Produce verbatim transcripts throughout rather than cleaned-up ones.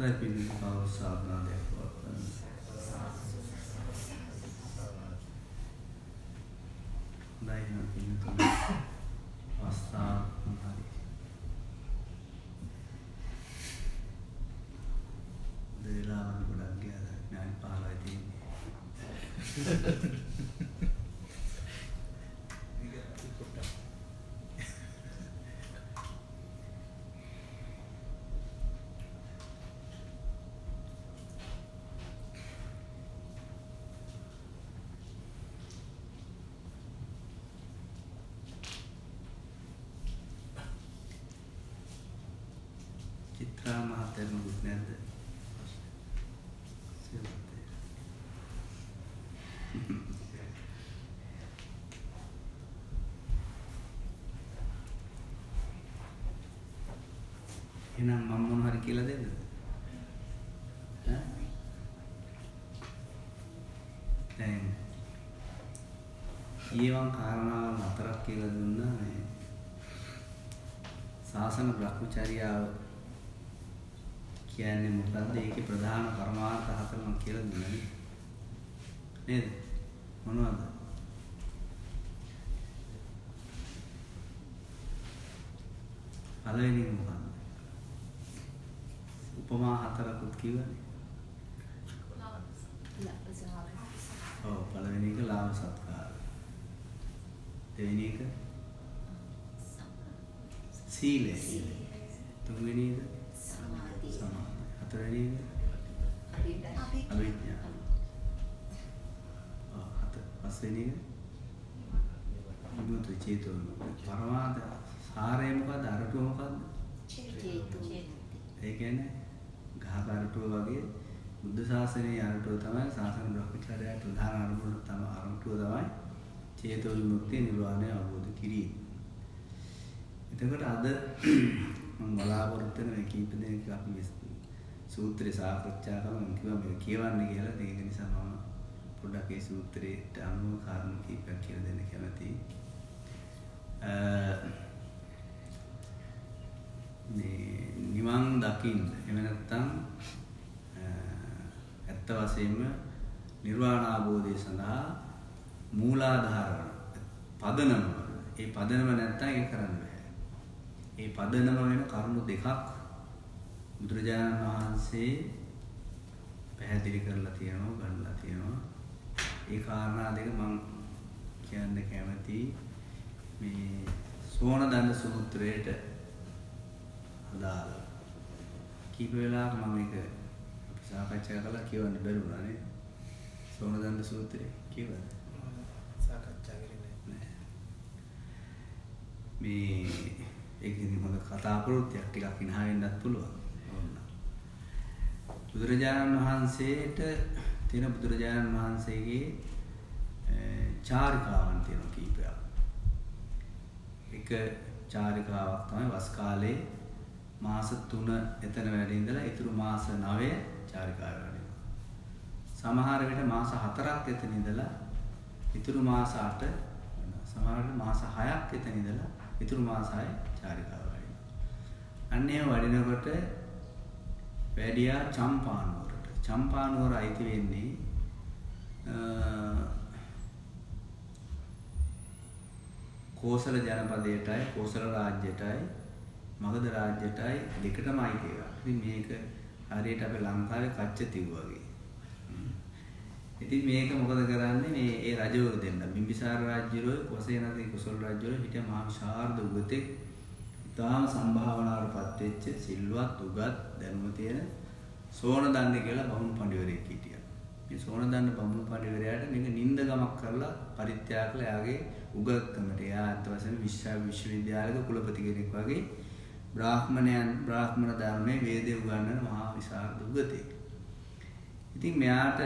අවසරයි පිළිතුරු කවුරු සාධනාවක් වත්වන හොඳයි නම් පිළිතුරු අවස්ථාව හරි දෙලාවන් ගොඩක් ගියාද ඥාන පහළයි තියෙන්නේ එහෙනම් මම මොන හරි කියලා දෙන්නද? ඈ? දැන් ඊවන් කාරණාවල් හතරක් කියලා දුන්නා මේ සාසන බ්‍රහ්මචර්යාව කියන්නේ මොකද්ද? ඒකේ ප්‍රධාන පරමාර්ථ හතර මම කියලා දුන්නා නේද? මොනවද? පළවෙනි මොකක්ද? उपमा හතරකුත් කිව්වනේ. ඔව් පළවෙනි එක ලාභ සත්කාර. දෙවෙනි එක සීලය. තුන්වෙනි එක සමාධි. හතරවෙනි එක අවිද්‍යාව. ඔව් හතර පස්වෙනි එක විමුක්ති චේතෝ. පරමාර්ථ සාරය මොකද්ද? අරටුව මොකද්ද? චේතෝ. ඒ කියන්නේ ගහකරටුව වගේ බුද්ධ ශාසනයේ අරටුව තමයි ශාසන බ්‍රහ්මචර්යය ප්‍රධාන අරමුණ තමයි අරටුව තමයි චේතෝ විමුක්තිය නිර්වාණය අවබෝධ කිරීම. එතකොට අද මම බලාපොරොත්තු වෙන මේ කීප දෙනෙක් අපි සූත්‍රය සාකච්ඡා කරමු. මම කිව්වා මේක කියවන්න කියලා. ඒක නිසා මම පොඩ්ඩක් ඒ සූත්‍රයට අනුව කාරණා කීපයක් කියලා දෙන්න කැමතියි. මේ නිවන් දකින්න එහෙම නැත්නම් ඇත්ත වශයෙන්ම නිර්වාණ අවබෝධය සඳහා මූලාධාර වන පදනම ඒ පදනම නැත්නම් ඒක කරන්න බෑ. ඒ පදනම වෙන කරුණු දෙකක් බුදුරජාණන් වහන්සේ පැහැදිලි කරලා තියෙනවා ගන්නලා තියෙනවා. ඒ කාරණා දෙක මම කියන්න කැමතියි. මේ සෝණ දණ්ඩ සූත්‍රයේට අදාළ කීප වෙලාවක මම මේක අපි සාකච්ඡා කළා කියවන්න බැරුණා නේ. සෝණ දණ්ඩ සූත්‍රය කියවද? සාකච්ඡා කරන්නේ නෑ. මේ ඒක ඉතින් හොඳ කතා ප්‍රවෘත්තියක් ටිකක් ඉනහා වෙන්නත් පුළුවන්. ඕන්න. බුදුරජාණන් වහන්සේට තියෙන බුදුරජාණන් වහන්සේගේ චාරිකාවන් තියෙනවා කීපයක්. එක චාරිකාවක් තමයි වස් කාලේ මාස තුන එතන වැඩ ඉඳලා ඊතුරු මාස නවය චාරිකාව වැඩිනවා. සමහර විට මාස හතරක් එතන ඉඳලා ඊතුරු මාස අට වෙනවා. සමහර විට මාස හයක් එතන ඉඳලා ඊතුරු මාස හය චාරිකාව වැඩිනවා. අන්න ඒ වඩිනකොට වැඩියා චම්පානුවරට. චම්පානුවර අයිති වෙන්නේ කෝසල ජනපදයටයි කෝසල රාජ්‍යයටයි මගධ රාජ්‍යයටයි දෙකටම අයිති ඒවා. ඉතින් මේක හරියට අපේ ලංකාවේ කච්චතිව් වගේ. ඉතින් මේක මොකද කරන්නේ මේ ඒ රජවරු දෙන්න බිම්බිසාර රාජ්‍යරෝ කොසේනදී කුසල රාජ්‍යරෝ හිටිය මහා විශාරද උගතෙක් ඉතාම සම්භාවනාවටපත් වෙච්ච සිල්වත් උගත් දැනුම තියෙන සෝණ දණ්ඩ කියලා බමුණු පඬිවරයෙක් හිටියා. මේ සෝණ දණ්ඩ බමුණු පඬිවරයාට මේක නින්දගමක් කරලා පරිත්‍යාග කළා. එයාගේ උගත්කමට එයා අත් වශයෙන් විශ්ව විශ්වවිද්‍යාලයක කුලපති කෙනෙක් වගේ බ්‍රාහ්මණයන් බ්‍රාහ්මණ ධර්මයේ වේදේ උගන්වන මහා විශාරද උගතෙක්. ඉතින් මෙයාට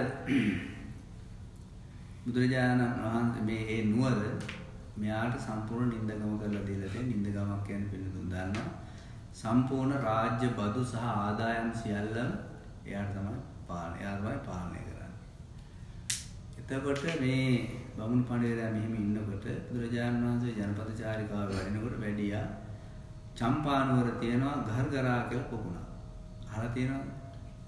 බුදුරජාණන් වහන්සේ මේ ඒ නුවර මෙයාට සම්පූර්ණ නින්දගම කරලා දීලා තියෙන නින්දගමක් කියන්නේ පිළිතුරු දානවා. සම්පූර්ණ රාජ්‍ය බදු සහ ආදායම් සියල්ලම එයාට තමයි පාලනය. එයා තමයි පාලනය කරන්නේ. එතකොට මේ බමුණු පඬිවරයා මෙහෙම ඉන්නකොට බුදුරජාණන් වහන්සේ ජනපද චාරිකාව වැඩිනකොට වැඩියා චම්පානුවර තියෙනවා ගර්ගරා කියලා පොකුණක්. අහලා තියෙනවද?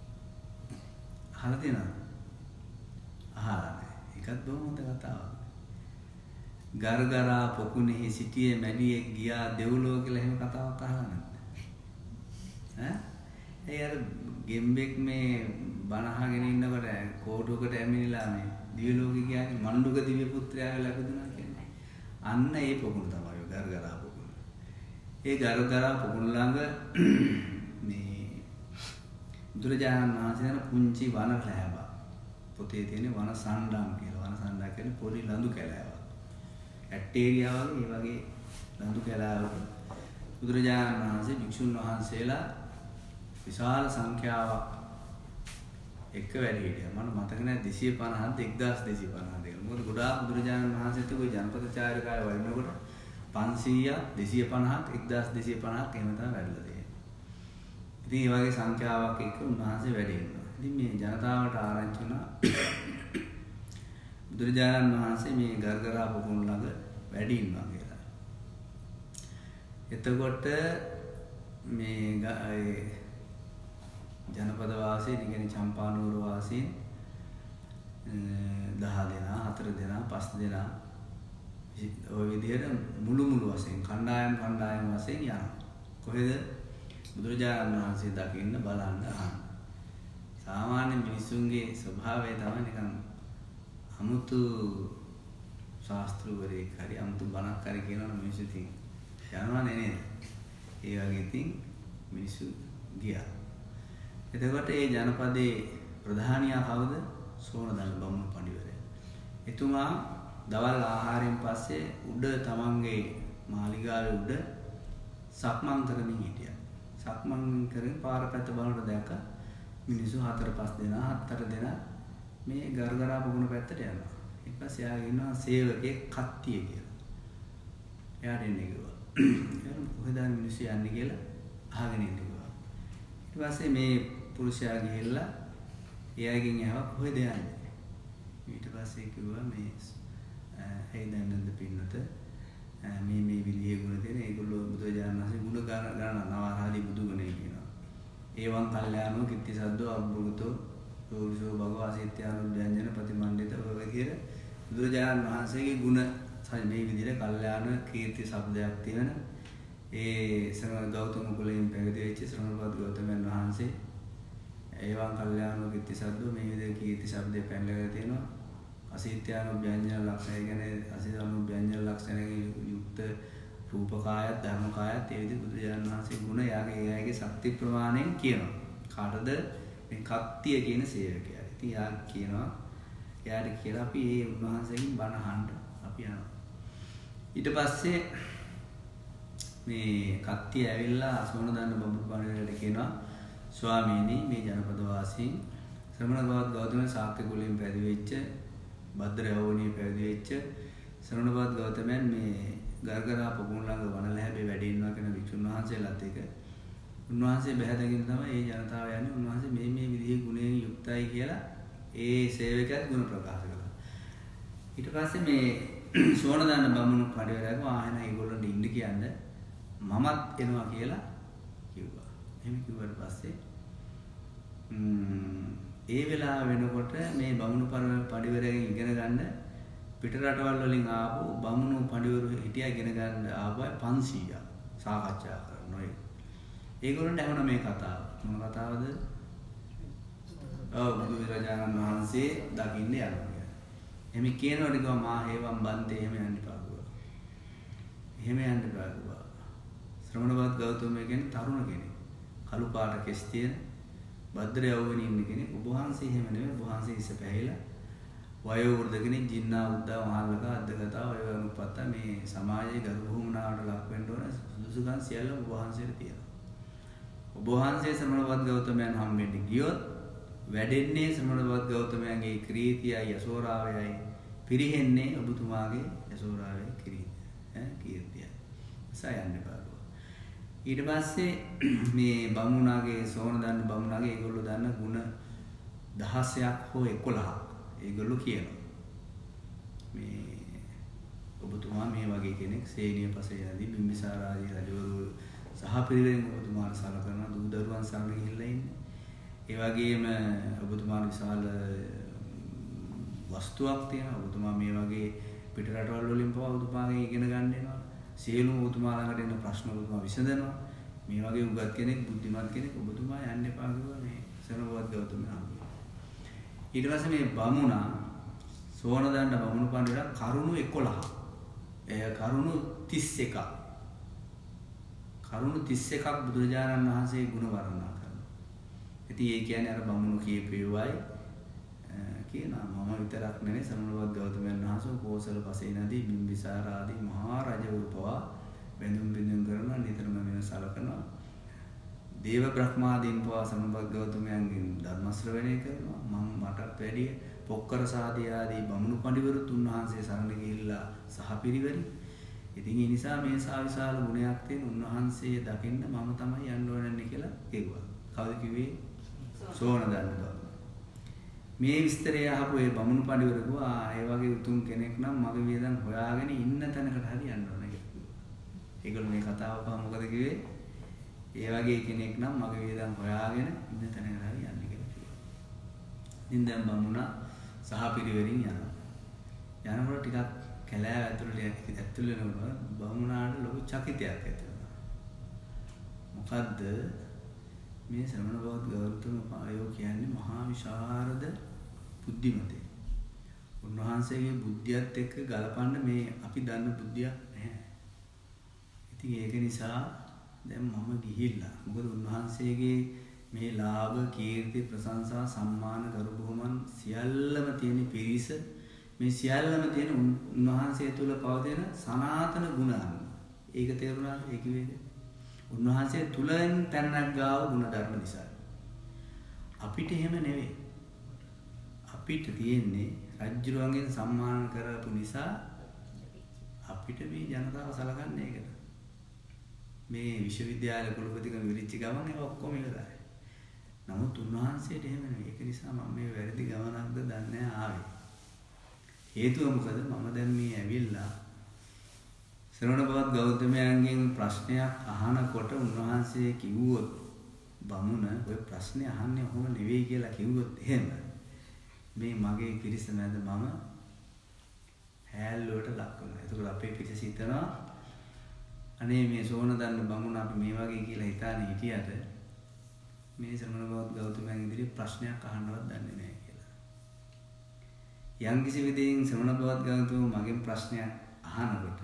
අහලා තියෙනවද? අහලා නැහැ. ඒකත් බොහොම හොඳ කතාවක්. ගර්ගරා පොකුණෙහි සිටියේ මැඩියෙක් ගියා දෙව්ලොව කියලා එහෙම කතාවක් අහලා නැද්ද? ඈ? ඒ අර ගෙම්බෙක් මේ බණ අහගෙන ඉන්නකොට කෝටුවකට ඇමිනිලා මේ දිව්‍ය ලෝකේ කියන්නේ මණ්ඩුක දිව්‍ය පුත්‍රයා ලැබුණා කියන්නේ. අන්න ඒ පොකුණ තමයි ගර්ගරා පොකුණ. ඒ ගර්ගරා පොකුණ ළඟ මේ බුදුරජාණන් වහන්සේ යන පුංචි වන ලැබ. පොතේ තියෙන වන සණ්ඩම් කියලා. වන සණ්ඩම් කියන්නේ පොඩි ලඳු කැලෑවක්. ඇටේරියා වගේ ඒ වගේ ලඳු කැලෑවක බුදුරජාණන් වහන්සේ භික්ෂුන් වහන්සේලා විශාල සංඛ්‍යාවක් එක්ක වැඩ හිටියා. මම මතක නැහැ දෙසිය පනහක්ද එක්දාස් දෙසිය පනහක්ද කියලා. මොකද ගොඩාක් බුදුරජාණන් වහන්සේත් ඔය ජනපද චාරිකාවේ වඩිනකොට පන්සීයක් දෙසිය පනහක් එක්දාස් දෙසිය පනහක් එහෙම තමයි වැඩලා තියෙන්නේ. ඉතින් මේ වගේ සංඛ්‍යාවක් එක්ක උන්වහන්සේ වැඩ ඉන්නවා. ඉතින් මේ ජනතාවට ආරංචි වුණා බුදුරජාණන් වහන්සේ මේ ගර්ගරා පොකුණ ළඟ වැඩ ඉන්නවා කියලා. එතකොට මේ ජනපද වාසීන් කියන්නේ චම්පානුවර වාසීන් දහ දෙනා හතර දෙනා පහ දෙනා ඔය විදිහට මුළු මුළු වශයෙන් කණ්ඩායම් කණ්ඩායම් වශයෙන් යනවා. කොහෙද? බුදුරජාණන් වහන්සේ දකින්න බලන්න අහන්න. සාමාන්‍ය මිනිසුන්ගේ ස්වභාවය තමයි නිකන් අමුතු ශාස්ත්‍රවරයෙක් හරි අමුතු බණක් හරි කියනවනේ මිනිස්සු ඉතින් යනවා නේද? ඒ වගේ ඉතින් මිනිස්සු ගියා. එතකොට ඒ ජනපදයේ ප්‍රධානියා කවුද? සෝනදන්න බමුණු පඬිවරයා. එතුමා දවල් ආහාරයෙන් පස්සේ උඩ තමන්ගේ මාලිගාවේ උඩ සක්මන් කරමින් හිටියා. සක්මන් කරමින් පාර පැත්ත බලනකොට දැක්ක මිනිස්සු හතර පහ දෙනා හතර දෙනා මේ ගර්ගරා පොකුණ පැත්තට යනවා. ඊට පස්සේ ආගෙන ඉන්නවා සේවකයෙක් කට්ටිය කියලා. එයාට එන්නේ කිව්වා. එයාට කොහෙද මිනිස්සු යන්නේ කියලා අහගෙන ඉන්න කිව්වා. ඊට පස්සේ මේ පුරුෂයා ගිහිල්ලා එයාගෙන් ඇහුවා කොහෙද යන්නේ? ඊට පස්සේ කිව්වා මේ ඇයි දැන්නද පින්නත මේ මේ විදිහේ ගුණ තියෙන ඒගොල්ලෝ බුදුරජාණන් වහන්සේ ගුණ ගාන ගාන නවරහදී බුදු ගුණේ කියනවා. ඒවන් කල්යාණෝ කිත්ති සද්දෝ අබ්බුගතෝ යෝනිසෝ භගවා සිත්‍යානු ව්‍යංජන ප්‍රතිමණ්ඩිත ඔය විදිහට බුදුරජාණන් වහන්සේගේ ගුණ මේ විදිහට කල්යාණ කීර්ති શબ્දයක් තියෙන ඒ ශ්‍රමණ ගෞතම කුලයෙන් පැවිදි වෙච්ච ශ්‍රමණපත් ගෞතමයන් වහන්සේ ඒවන් කල්යාණෝ කිත්ති සද්දෝ මේ විදිහේ කීර්ති શબ્දේ පැනලා තියෙනවා. අසිත්‍යානු ව්‍යංජන ලක්ෂණ කියන්නේ අසිතානු ව්‍යංජන ලක්ෂණයෙන් යුක්ත රූපකායත් ධර්මකායත් ඒ විදිහට බුදුරජාණන් වහන්සේ ගුණ යාගේ යාගේ ශක්ති ප්‍රමාණයෙන් කියනවා. කාටද? මේ කත්තිය කියන සේවකයා. ඉතින් යා කියනවා යාට කියලා අපි මේ උන්වහන්සේගෙන් බණ අහන්න අපි යනවා. ඊට පස්සේ මේ කත්තිය ඇවිල්ලා සෝනදන්න බමුණු පඬිවරයාට කියනවා ස්වාමීනි මේ ජනපද වාසීන් ශ්‍රමණ ගෞතම ශාක්‍ය කුලයෙන් පැවිදි වෙච්ච භද්‍ර යවණී පැවිදි වෙච්ච ශ්‍රමණපත් ගෞතමයන් මේ ගර්ගරා පොකුණ ළඟ වන ලැබේ වැඩ ඉන්නවා කියන වික්ෂුන් වහන්සේලාත් එක උන්වහන්සේ බහැදගෙන තමයි මේ ජනතාව යන්නේ. උන්වහන්සේ මේ මේ විදිහේ ගුණයෙන් යුක්තයි කියලා ඒ සේවකයාත් ගුණ ප්‍රකාශ කළා. ඊට පස්සේ මේ සෝනදන්න බමුණු පඬිවරයාගේ ආහන ඒගොල්ලන්ට ඉන්න කියන්නේ මමත් එනවා කියලා කිව්වා. එහෙම කිව්වට පස්සේ ඒ වෙලාව වෙනකොට මේ බමුණු පඬිවරයාගෙන් ඉගෙන ගන්න පිට රටවල් වලින් ආපු බමුණු පඬිවරු හිටියා ඉගෙන ගන්න ආපු පන්සීයක් සාකච්ඡා කරනවා. ඒගොල්ලන්ට ඇහුණා මේ කතාව. මොන කතාවද? ඔව් බුදුරජාණන් වහන්සේ දකින්න යනවා. එහෙම කියනකොට කිව්වා මා හේවම් බන්තේ එහෙම යන්න එපා කිව්වා. එහෙම යන්න එපා කිව්වා. ශ්‍රමණපත් ගෞතම කියන්නේ තරුණ කෙනෙක්. කළු පාට කෙස් තියෙන භද්‍ර යවුවනේ ඉන්න කෙනෙක්. ඔබ වහන්සේ එහෙම නෙවෙයි. ඔබ වහන්සේ ඉස්ස පැහැිලා වයෝ වෘද්ධ කෙනෙක් ජින්නා උද්දා මහල්ලක අද්දගතා ඔය අනුපත්ත මේ සමාජයේ ගරු බුහුමනාවට ලක් වෙන්න ඕන සුදුසුකම් සියල්ල ඔබ වහන්සේට තියෙනවා. ඔබ වහන්සේ ශ්‍රමණපත් ගෞතමයන් හම්බෙන්න ගියොත් වැඩෙන්නේ ශ්‍රමණපත් ගෞතමයන්ගේ කීර්තියයි යසෝරාවයයි පිරිහෙන්නේ ඔබතුමාගේ යසෝරාවයයි කීර්තිය ඈ කීර්තිය සයන්න බාරුව. ඊට පස්සේ මේ බමුණාගේ සෝනදන්න බමුණාගේ ඒගොල්ලෝ දන්න ಗುಣ දහසක් හෝ එකොළහක් ඒගොල්ලෝ කියනවා මේ ඔබතුමා මේ වගේ කෙනෙක් සේනිය පසේදී බිම්බිසාර ආදී රජවරු සහ පිරිවෙන් ඔබතුමාට සලකනවා දූ දරුවන් සමග ගිහිල්ලා ඉන්නේ. ඒ වගේම ඔබතුමාට විශාල වස්තුවක් තියෙනවා. ඔබතුමා මේ වගේ පිට රටවල් වලින් පවා ඔබතුමාගෙන් ඉගෙන ගන්න වෙනවා. සියලුම ඔබතුමා ළඟට එන ප්‍රශ්න ඔබතුමා විසඳනවා. මේ වගේ උගත් කෙනෙක් බුද්ධිමත් කෙනෙක් ඔබතුමා යන්න එපා කිව්වා මේ සරණවත් ගෞතම හාමුදුරුවෝ. ඊට පස්සේ මේ බමුණා සෝනදණ්ඩ බමුණු පඬිතුමා කරුණු එකොළහ. එය කරුණු තිස් එකක්. කරුණු තිස් එකක් බුදුරජාණන් වහන්සේ ගුණ වර්ණනා කරනවා. ඉතින් ඒ කියන්නේ අර බමුණු කීපේවයි කියනවා මම විතරක් නෙවෙයි සරණවත් ගෞතමයන් වහන්සේ කෝසල පසේනදී බිම්බිසාර ආදී මහා රජවරු පවා වෙනුම් බිඳුම් කරනවා නිතරම මෙව සලකනවා. දේව බ්‍රහ්මාදීන් පවා සරණවත් ගෞතමයන්ගෙන් ධර්ම ශ්‍රවණය කරනවා. මම මටත් වැඩි පොක්කර සාදී ආදී බමුණු පඬිවරුත් උන්වහන්සේ සරණ ගිහිල්ලා සහපිරිවරි. ඉතින් ඒ නිසා මේ සාවිශාල ගුණයක් තියෙන උන්වහන්සේ දකින්න මම තමයි යන්න ඕනන්නේ කියලා කිව්වා. කවුද කිව්වේ? සෝනදණ්ඩ බමුණා. මේ විස්තරය අහපු ඒ බමුණු පඬිවරු කිව්වා ඒ වගේ උතුම් කෙනෙක් නම් මගේ වියදම් හොයාගෙන ඉන්න තැනකට හරි යන්න ඕන කියලා. ඒගොල්ලෝ මේ කතාව පහ මොකද කිව්වේ? ඒ වගේ කෙනෙක් නම් මගේ වියදම් හොයාගෙන ඉන්න තැනකට හරි යන්න කියලා කිව්වා. ඉතින් දැන් බමුණා සහපිරිවරින් යනවා. යනකොට ටිකක් කැලෑව ඇතුළට ඇතුළේ යනකොට බමුණාට ලොකු චකිතයක් ඇති වුණා. මොකද්ද? මේ ශ්‍රමණ බෞද්ධ ගෞතම පායෝ කියන්නේ මහා විශාරද බුද්ධිමතේ. උන්වහන්සේගේ බුද්ධියත් එක්ක ගලපන්න මේ අපි දන්න බුද්ධියක් නැහැ. ඉතින් ඒක නිසා දැන් මම ගිහිල්ලා මොකද උන්වහන්සේගේ මේ ලාභ, කීර්ති, ප්‍රශංසා, සම්මාන, ගරු බුහුමන් සියල්ලම තියෙන පිරිස මේ සියල්ලම තියෙන උන්වහන්සේ තුල පවතින සනාතන ගුණ අනුව. ඒක තේරුණාද? ඒ කිව්වේද? උන්වහන්සේ තුලින් පැනනක් ගාව ගුණ ධර්ම නිසා. අපිට එහෙම නෙවෙයි. අපිට තියෙන්නේ රජුරුවන්ගෙන් සම්මාන කරපු නිසා අපිට මේ ජනතාව සලකන්නේ ඒකට. මේ විශ්වවිද්‍යාල කුලපතිකම විරිච්ච ගමන් ඒක ඔක්කොම ඉවරයි. නමුත් උන්වහන්සේට එහෙම නෙවෙයි. ඒක නිසා මම මේ වැරදි ගමනක්ද දන්නේ ආවේ. හේතුව මොකද? මම දැන් මේ ඇවිල්ලා ශ්‍රවණ බවත් ගෞතමයන්ගෙන් ප්‍රශ්නයක් අහනකොට උන්වහන්සේ කිව්වොත් බමුණ ඔය ප්‍රශ්නේ අහන්නේ ඔහොම නෙවෙයි කියලා කිව්වොත් එහෙම මේ මගේ පිරිස මැද මම හැල්ලුවට ලක් වෙනවා. ඒකෝල අපේ පිරිස හිතනවා අනේ මේ සෝනදන්න බමුණ අපි මේ වගේ කියලා හිතානේ හිටියට මේ ශ්‍රවණ බවත් ගෞතමයන් ඉදිරියේ ප්‍රශ්නයක් අහන්නවත් දන්නේ නැහැ කියලා. යම් කිසි විදිහින් ශ්‍රවණ බවත් ගෞතම මගෙන් ප්‍රශ්නයක් අහනකොට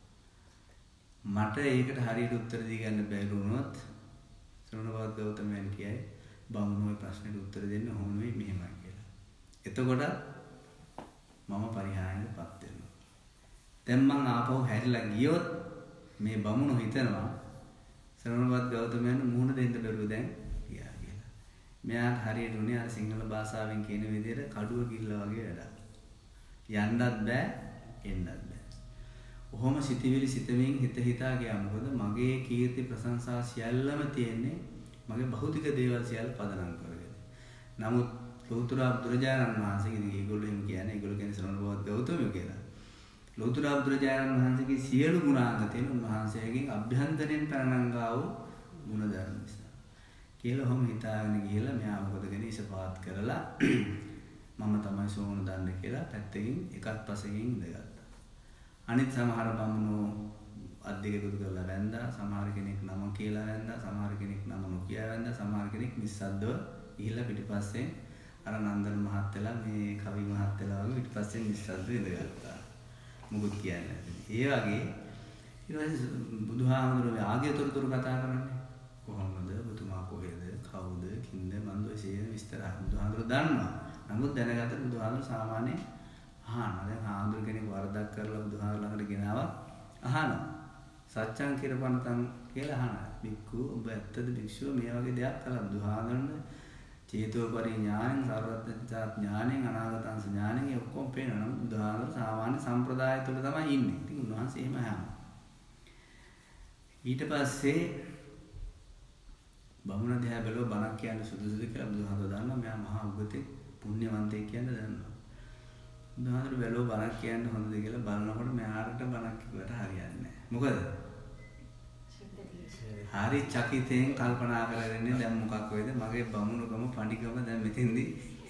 මට ඒකට හරියට උත්තර දී ගන්න බැරි වුණොත් ශ්‍රවණ බවත් ගෞතමයන් කියයි බමුණු ඔය ප්‍රශ්නෙට උත්තර දෙන්න ඕන වෙයි මෙහෙමයි කියලා. එතකොට මම පරිහානියටපත් වෙනවා. දැන් මං ආපහු හැරිලා ගියොත් මේ බමුණු හිතනවා ශ්‍රවණ බවත් ගෞතමයන් මුහුණ දෙන්න බැරුව දැන් ගියා කියලා. මෙයාට හරියට උනේ අර සිංහල භාෂාවෙන් කියන විදිහට කඩුව කිල්ල වගේ වැඩක්. යන්නත් බෑ එන්නත් බෑ. ඔහොම සිතවිලි සිතමින් හිත හිතා ගියා. මොකද මගේ කීර්ති ප්‍රශංසා සියල්ලම තියෙන්නේ මගේ භෞතික දේවල් සියල්ල පදනම් කරගෙන. නමුත් ලෝතර බුදුරජාණන් වහන්සේ ඉතින් ඒගොල්ලෝ එහෙම කියන්නේ ඒගොල්ලෝ කියන්නේ ශ්‍රවණ බවත් ගෞතමයෝ කියලා. ලෝතර බුදුරජාණන් වහන්සේගේ සියලු ගුණාංග තියෙන උන්වහන්සේගෙන් අභ්‍යන්තරයෙන් පැනනංගා වූ ගුණ ධර්ම නිසා. කියලා ඔහොම හිතාගෙන ගිහලා මෙයා මොකද කරන්නේ ඉසපාත් කරලා මම තමයි සෝනදණ්ඩ කියලා පැත්තකින් එකත් පසකින් ඉඳගත්තා. අනිත් සමහර බමුණෝ අද්දෙක දුරු කරලා වැන්දා, සමහර කෙනෙක් නම කියලා වැන්දා, සමහර කෙනෙක් නම නොකිය වැන්දා, සමහර කෙනෙක් නිස්සද්දව ගිහිල්ලා පිටිපස්සේ අර නන්දන මහත්තයලා මේ කවි මහත්තයලා වගේ පිටිපස්සේ නිස්සද්දව ඉඳගත්තා. මොකුත් කියන්නේ නැහැ. ඒ වගේ ඊට පස්සේ බුදුහාමුදුරුවෝ ආගේ තොරතුරු කතා කරන්නේ කොහොමද? බුදුමා කොහෙද? කවුද? කින්ද? මන්ද ඔය සියලු විස්තර බුදුහාමුදුරුවෝ දන්නවා. නමුත් දැනගත්ත බුදුහාමුදුරුවෝ සාමාන්‍ය අහනවා. දැන් ආන්දර කෙනෙක් වරදක් කරලා බුදුහාමුදුරුවෝ ළඟට ගෙනාවා අහනවා. සත්‍යං කිරපණතං කියලා අහනවා. බික්කු ඔබ ඇත්තද භික්ෂුව මේ වගේ දෙයක් කළා බුදුහාමුදුරුවෝ චේතෝපරි ඥානෙන් සර්වඥතා ඥානෙන් අනාගතං ඥානෙන් ඔක්කොම පේනවා. නමුත් බුදුහාමුදුරුවෝ සාමාන්‍ය සම්ප්‍රදාය තුළ තමයි ඉන්නේ. ඉතින් උන්වහන්සේ එහෙම අහනවා. ඊට පස්සේ බමුණ දිහා බැලුව බණක් කියන්න සුදුසුද කියලා බුදුහාමුදුරුවෝ දන්නවා. මෙයා මහා උගතෙක් පුණ්‍යවන්තයෙක් කියන්න දන්නවා. බුදුහාමුදුරුවෝ බැලුව බණක් කියන්න හොඳද කියලා බලනකොට මෙයාට බණක් කිව්වට හරියන්නේ නැහැ. මොකද? හරි චකිතයෙන් කල්පනා කරගෙන දැන් මොකක් වෙයිද මගේ බමුණුකම පණිකම දැන් මෙතෙන්දී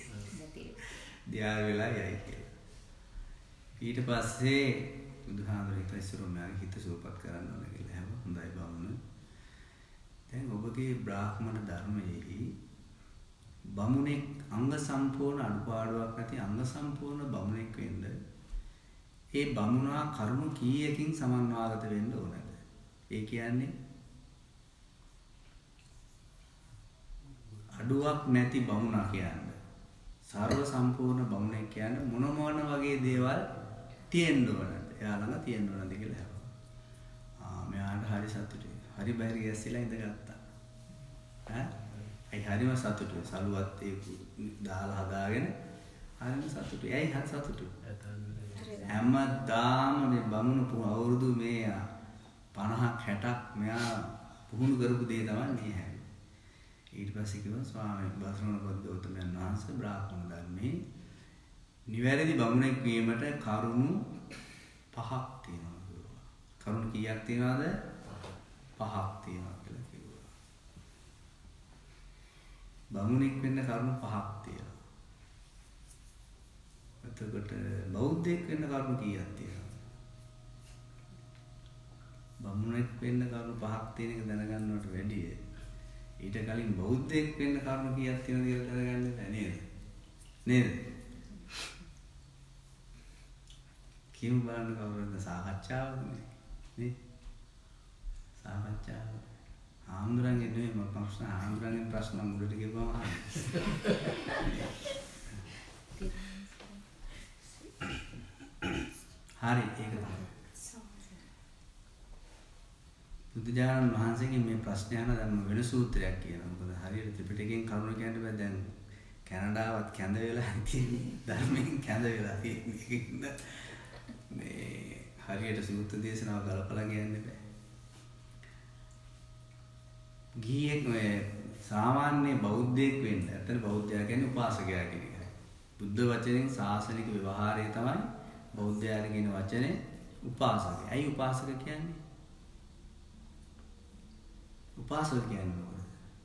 දියාර වෙලා යයි කියලා. ඊට පස්සේ බුදුහාමුදුරුවෝ ඉස්සරහම හිත සූපත් කරන්න ඕන කියලා හැම හොඳයි බමුණ. දැන් ඔබගේ බ්‍රාහ්මණ ධර්මයේහි බමුණෙක් අංග සම්පූර්ණ අනුපාඩුවක් නැති අංග සම්පූර්ණ බමුණෙක් වෙන්න ඒ බමුණා කරුණු කීයකින් සමන්වාගත වෙන්න ඕනද? ඒ කියන්නේ අඩුවක් නැති බමුණා කියන්නේ සර්ව සම්පූර්ණ බමුණෙක් කියන්නේ මොන මොන වගේ දේවල් තියෙන්න ඕනද? එයා ළඟ තියෙන්න ඕනද කියලා අහනවා. ආ මෙයාට හරි සතුටුයි. හරි බැරි ගැස්සලා ඉඳගත්තා. ඈ අයි හරිම සතුටුයි. සලුවත් ඒ දාලා හදාගෙන හරිම සතුටුයි. ඇයි හරි සතුටුයි? හැමදාම මේ බමුණු අවුරුදු මේ පනහක් හැටක් මෙයා පුහුණු කරපු දේ තමයි මේ හැම. ඊට පස්සේ කිව්වා ස්වාමීන් වහන්සේ ගෞතමයන් වහන්සේ බ්‍රාහ්මණ ධර්මයේ නිවැරදි බමුණෙක් වීමට කරුණු පහක් තියෙනවා කිව්වා. කරුණු කීයක් තියෙනවද? පහක් තියෙනවා කියලා කිව්වා. බමුණෙක් වෙන්න කරුණු පහක් තියෙනවා. එතකොට බෞද්ධයෙක් වෙන්න කරුණු කීයක් තියෙනවද? බමුණෙක් වෙන්න කරුණු පහක් තියෙන එක දැනගන්නවට වැඩිය ඊට කලින් බෞද්ධයෙක් වෙන්න කරුණු කීයක් තියෙනවද කියලා දැනගන්න බෑ නේද? නේද? කියමු බලන්න කවුරුද සාකච්ඡාවක්නේ නේ? සාකච්ඡාව. ආම්දුරන්ගේ නෙමෙයි මම ප්‍රශ්න ආම්දුරන්ගේ ප්‍රශ්න මුලට ගෙවම අහන්නේ. හරි ඒක තමයි. බුදුජානක වහන්සේගෙන් මේ ප්‍රශ්නය අහන දැන් වෙන සූත්‍රයක් කියනවා. මොකද හරියට ත්‍රිපිටකයෙන් කරුණු කියන්න බෑ දැන් කැනඩාවත් කැඳ වෙලා තියෙන්නේ ධර්මයෙන් කැඳ වෙලා තියෙන්නේ. මේ හරියට සූත්‍ර දේශනාව ගලපලා කියන්න බෑ. ගිහියෙක් මේ සාමාන්‍ය බෞද්ධයෙක් වෙන්න. ඇත්තට බෞද්ධයා කියන්නේ උපාසකයා කියන එකයි. බුද්ධ වචනෙන් සාසනික ව්‍යවහාරය තමයි බෞද්ධයා කියන වචනේ උපාසකය. ඇයි උපාසක කියන්නේ? උපාසක කියන්නේ මොකද?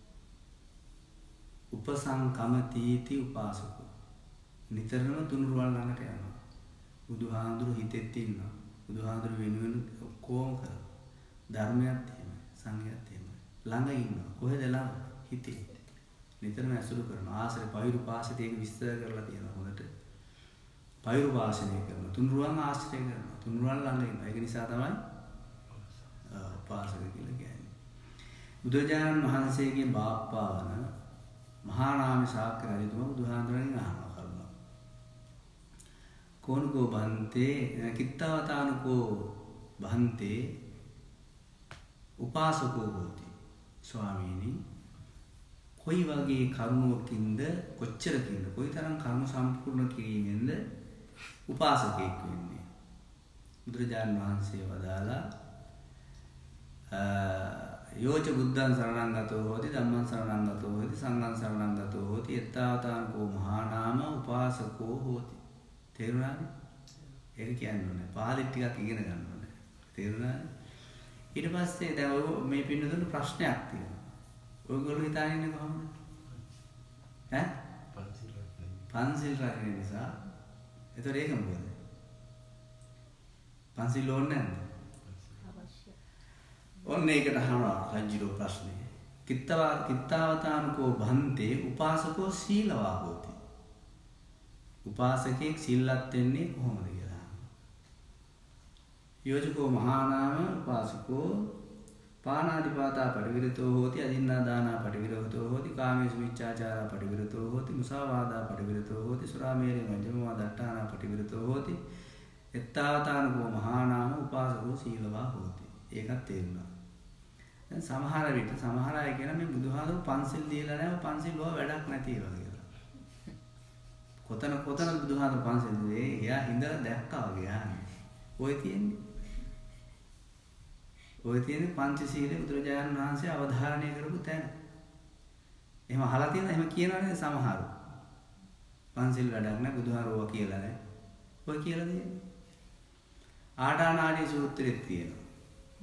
උපසංකමතිති උපාසකෝ. නිතරම තුනුරුවන් ළඟට යනවා. බුදුහාඳුරු හිතෙත් ඉන්නවා. බුදුහාඳුරු වෙනුවෙන් කොහොම කරා? ධර්මයක් එහෙමයි, සංඝයාත් එහෙමයි. ළඟ ඉන්නවා. කොහෙද ළඟ? හිතේ. නිතරම ඇසුරු කරනවා. ආශ්‍රය පවිරු පාසිත ඒක විස්තර කරලා තියෙනවා හොඳට. පවිරු පාසනය කරනවා. තුනුරුවන් ආශ්‍රය කරනවා. තුනුරුවන් ළඟ ඉන්නවා. ඒක නිසා තමයි උපාසක කියලා කියන්නේ. බුදුරජාණන් වහන්සේගේ බාප්පා වන මහා නාම ශාක්‍ය රජතුමා බුදුහාඳුරගෙන් අහනවා කරුණා. කෝණකෝ බන්තේ කිත්තවතානකෝ බන්තේ උපාසකෝ හෝති. ස්වාමීනි කොයි වගේ කරුණකින්ද කොච්චරකින්ද කොයිතරම් කරුණ සම්පූර්ණ කිරීමෙන්ද උපාසකෙක් වෙන්නේ? බුදුරජාණන් වහන්සේ වදාලා යෝච බුද්ධං සරණං ගතෝ හෝති ධම්මං සරණං ගතෝ හෝති සංඝං සරණං ගතෝ හෝති එත්තාවතානකෝ මහා නාම උපාසකෝ හෝති. තේරුණාද? ඒක කියන්නේ පාළි ටිකක් ඉගෙන ගන්න ඕනේ. තේරුණාද? ඊට පස්සේ දැන් ඔය මේ පින්නතුන්ට ප්‍රශ්නයක් තියෙනවා. ඔයගොල්ලෝ හිතාගෙන කොහොමද? ඈ? පන්සිල් රැකගෙන. පන්සිල් රැකගෙන නිසා. ඒතර ඒක මොකද? පන්සිල් ඕනේ නැද්ද? ඔන්න ඒකට අහනවා රජුගේ ප්‍රශ්නේ. කිත්තවා කිත්තාවතානකෝ භන්තේ උපාසකෝ සීලවා හෝති. උපාසකෙක් සිල්වත් වෙන්නේ කොහොමද කියලා අහනවා. යෝජකෝ මහා නාම උපාසකෝ පානාදිපාතා පරිවිරතෝ හෝති අදින්නා දානා පරිවිරතෝ හෝති කාමේසු මිච්ඡාචාරා පරිවිරතෝ හෝති මුසාවාදා පරිවිරතෝ හෝති සුරාමේරේ මජ්ජමවා දට්ඨානා පරිවිරතෝ හෝති එත්තාවතානකෝ මහා නාම උපාසකෝ සීලවා හෝති. ඒකත් තේරුණා. දැන් සමහර විට සමහර අය කියන මේ බුදුහාමුදුරු පන්සිල් දීලා නැහැ පන්සිල් වල වැඩක් නැති ඒවා කියලා. කොතන කොතන බුදුහාමුදුරු පන්සිල් දේ එයා හිඳලා දැක්කා වගේ ආන්නේ. ඔය තියෙන්නේ. ඔය තියෙන්නේ පංචශීලයේ බුදුරජාණන් වහන්සේ අවධාරණය කරපු තැන. එහෙම අහලා තියෙනවා එහෙම කියනවා නේද සමහරු. පන්සිල් වැඩක් නැහැ බුදුහාමුදුරුවෝ කියලා නැහැ. ඔය කියලා දෙන්නේ. ආටානාදී සූත්‍රෙත් තියෙනවා.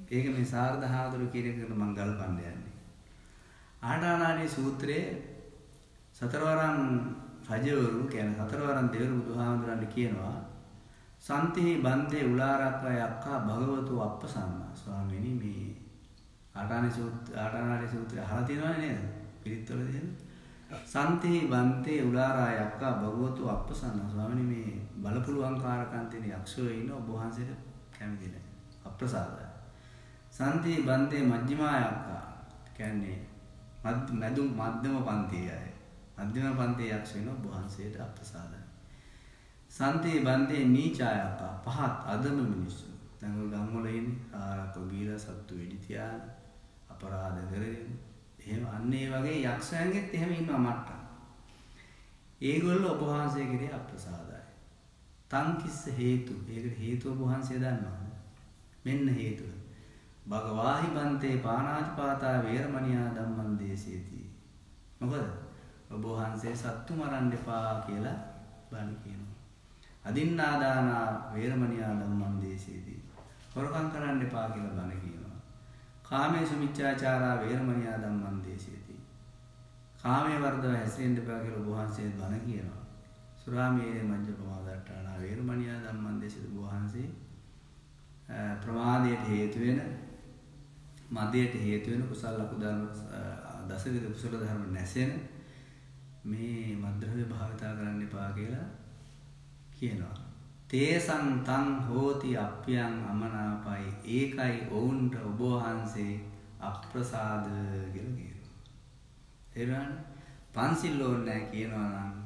ඒක මේ සාරද හාමුදුරු කියන එකට මම ගලපන්න යන්නේ. ආටානාදී සූත්‍රයේ සතරවරන් රජවරු කියන්නේ සතරවරන් දෙවිවරු බුදුහාමුදුරන්ට කියනවා සන්තිහි බන්තේ උලාරක්කය අක්කා භගවතු අප්පසන්න ස්වාමීනි මේ ආටානාදී සූත්‍ර ආටානාදී සූත්‍රය අහලා තියෙනවනේ නේද? පිරිත්වල තියෙන සන්තිහි බන්තේ උලාරාය අක්කා භගවතු අප්පසන්න ස්වාමීනි මේ බලපුලුවන්කාරකම් තියෙන යක්ෂයෝ ඉන්න ඔබ වහන්සේට කැමති නැහැ. අප්‍රසාදයි. සන්තිහි බන්තේ මජ්ක්‍ධිමාය අක්කා කියන්නේ මැදුම් මධ්‍යම පන්තියේ අය. මධ්‍යම පන්තියේ යක්ෂ වෙන ඔබ වහන්සේට අප්‍රසාදයි. සන්තිහි බන්තේ නීචාය අක්කා පහත් අදම මිනිස්සු. දැන් ඔය ගම්වල ඉන්නේ ආරක්ක බීලා සත්තු වෙඩි තියාන අපරාධ කරගෙන එහෙම අන්න ඒ වගේ යක්ෂයන්ගෙත් එහෙම ඉන්නවා මට්ටම්. ඒගොල්ලෝ ඔබ වහන්සේ කෙරේ අප්‍රසාදයි. තං කිස්ස හේතු. ඒකට හේතුව ඔබ වහන්සේ දන්නවද? මෙන්න හේතුව. භගවාහි බන්තේ පානාතිපාතා වේරමණියා ධම්මං දේශේති. මොකද? ඔබ වහන්සේ සත්තු මරන්න එපා කියලා බණ කියනවා. අදින්නාදානා වේරමණියා ධම්මං දේශේති. හොරකම් කරන්න එපා කියලා බණ කියනවා. කාමේසු මිච්ඡාචාරා වේරමණියා ධම්මං දේශේති. කාමයේ වර්ධව හැසිරෙන්න එපා කියලා ඔබ වහන්සේ බණ කියනවා. සුරාමේරේ මජ්ජ ප්‍රමාදට්ඨානා වේරමණියා ධම්මං දේශේති. ඔබ වහන්සේ ප්‍රමාදයට හේතු වෙන මදයට හේතු වෙන කුසල ලකුදන දසවිධ කුසල ධර්ම නැසෙන මේ මද්ද්‍රව්‍ය භාවිතා කරන්න එපා කියලා කියනවා. තේසං තං හෝති අප්පියං අමනාපයි. ඒකයි ඔවුන්ට ඔබ වහන්සේ අප්‍රසාද කියලා කියනවා. තේරුණානේ? පන්සිල් ඕනේ නැහැ කියනවා නම්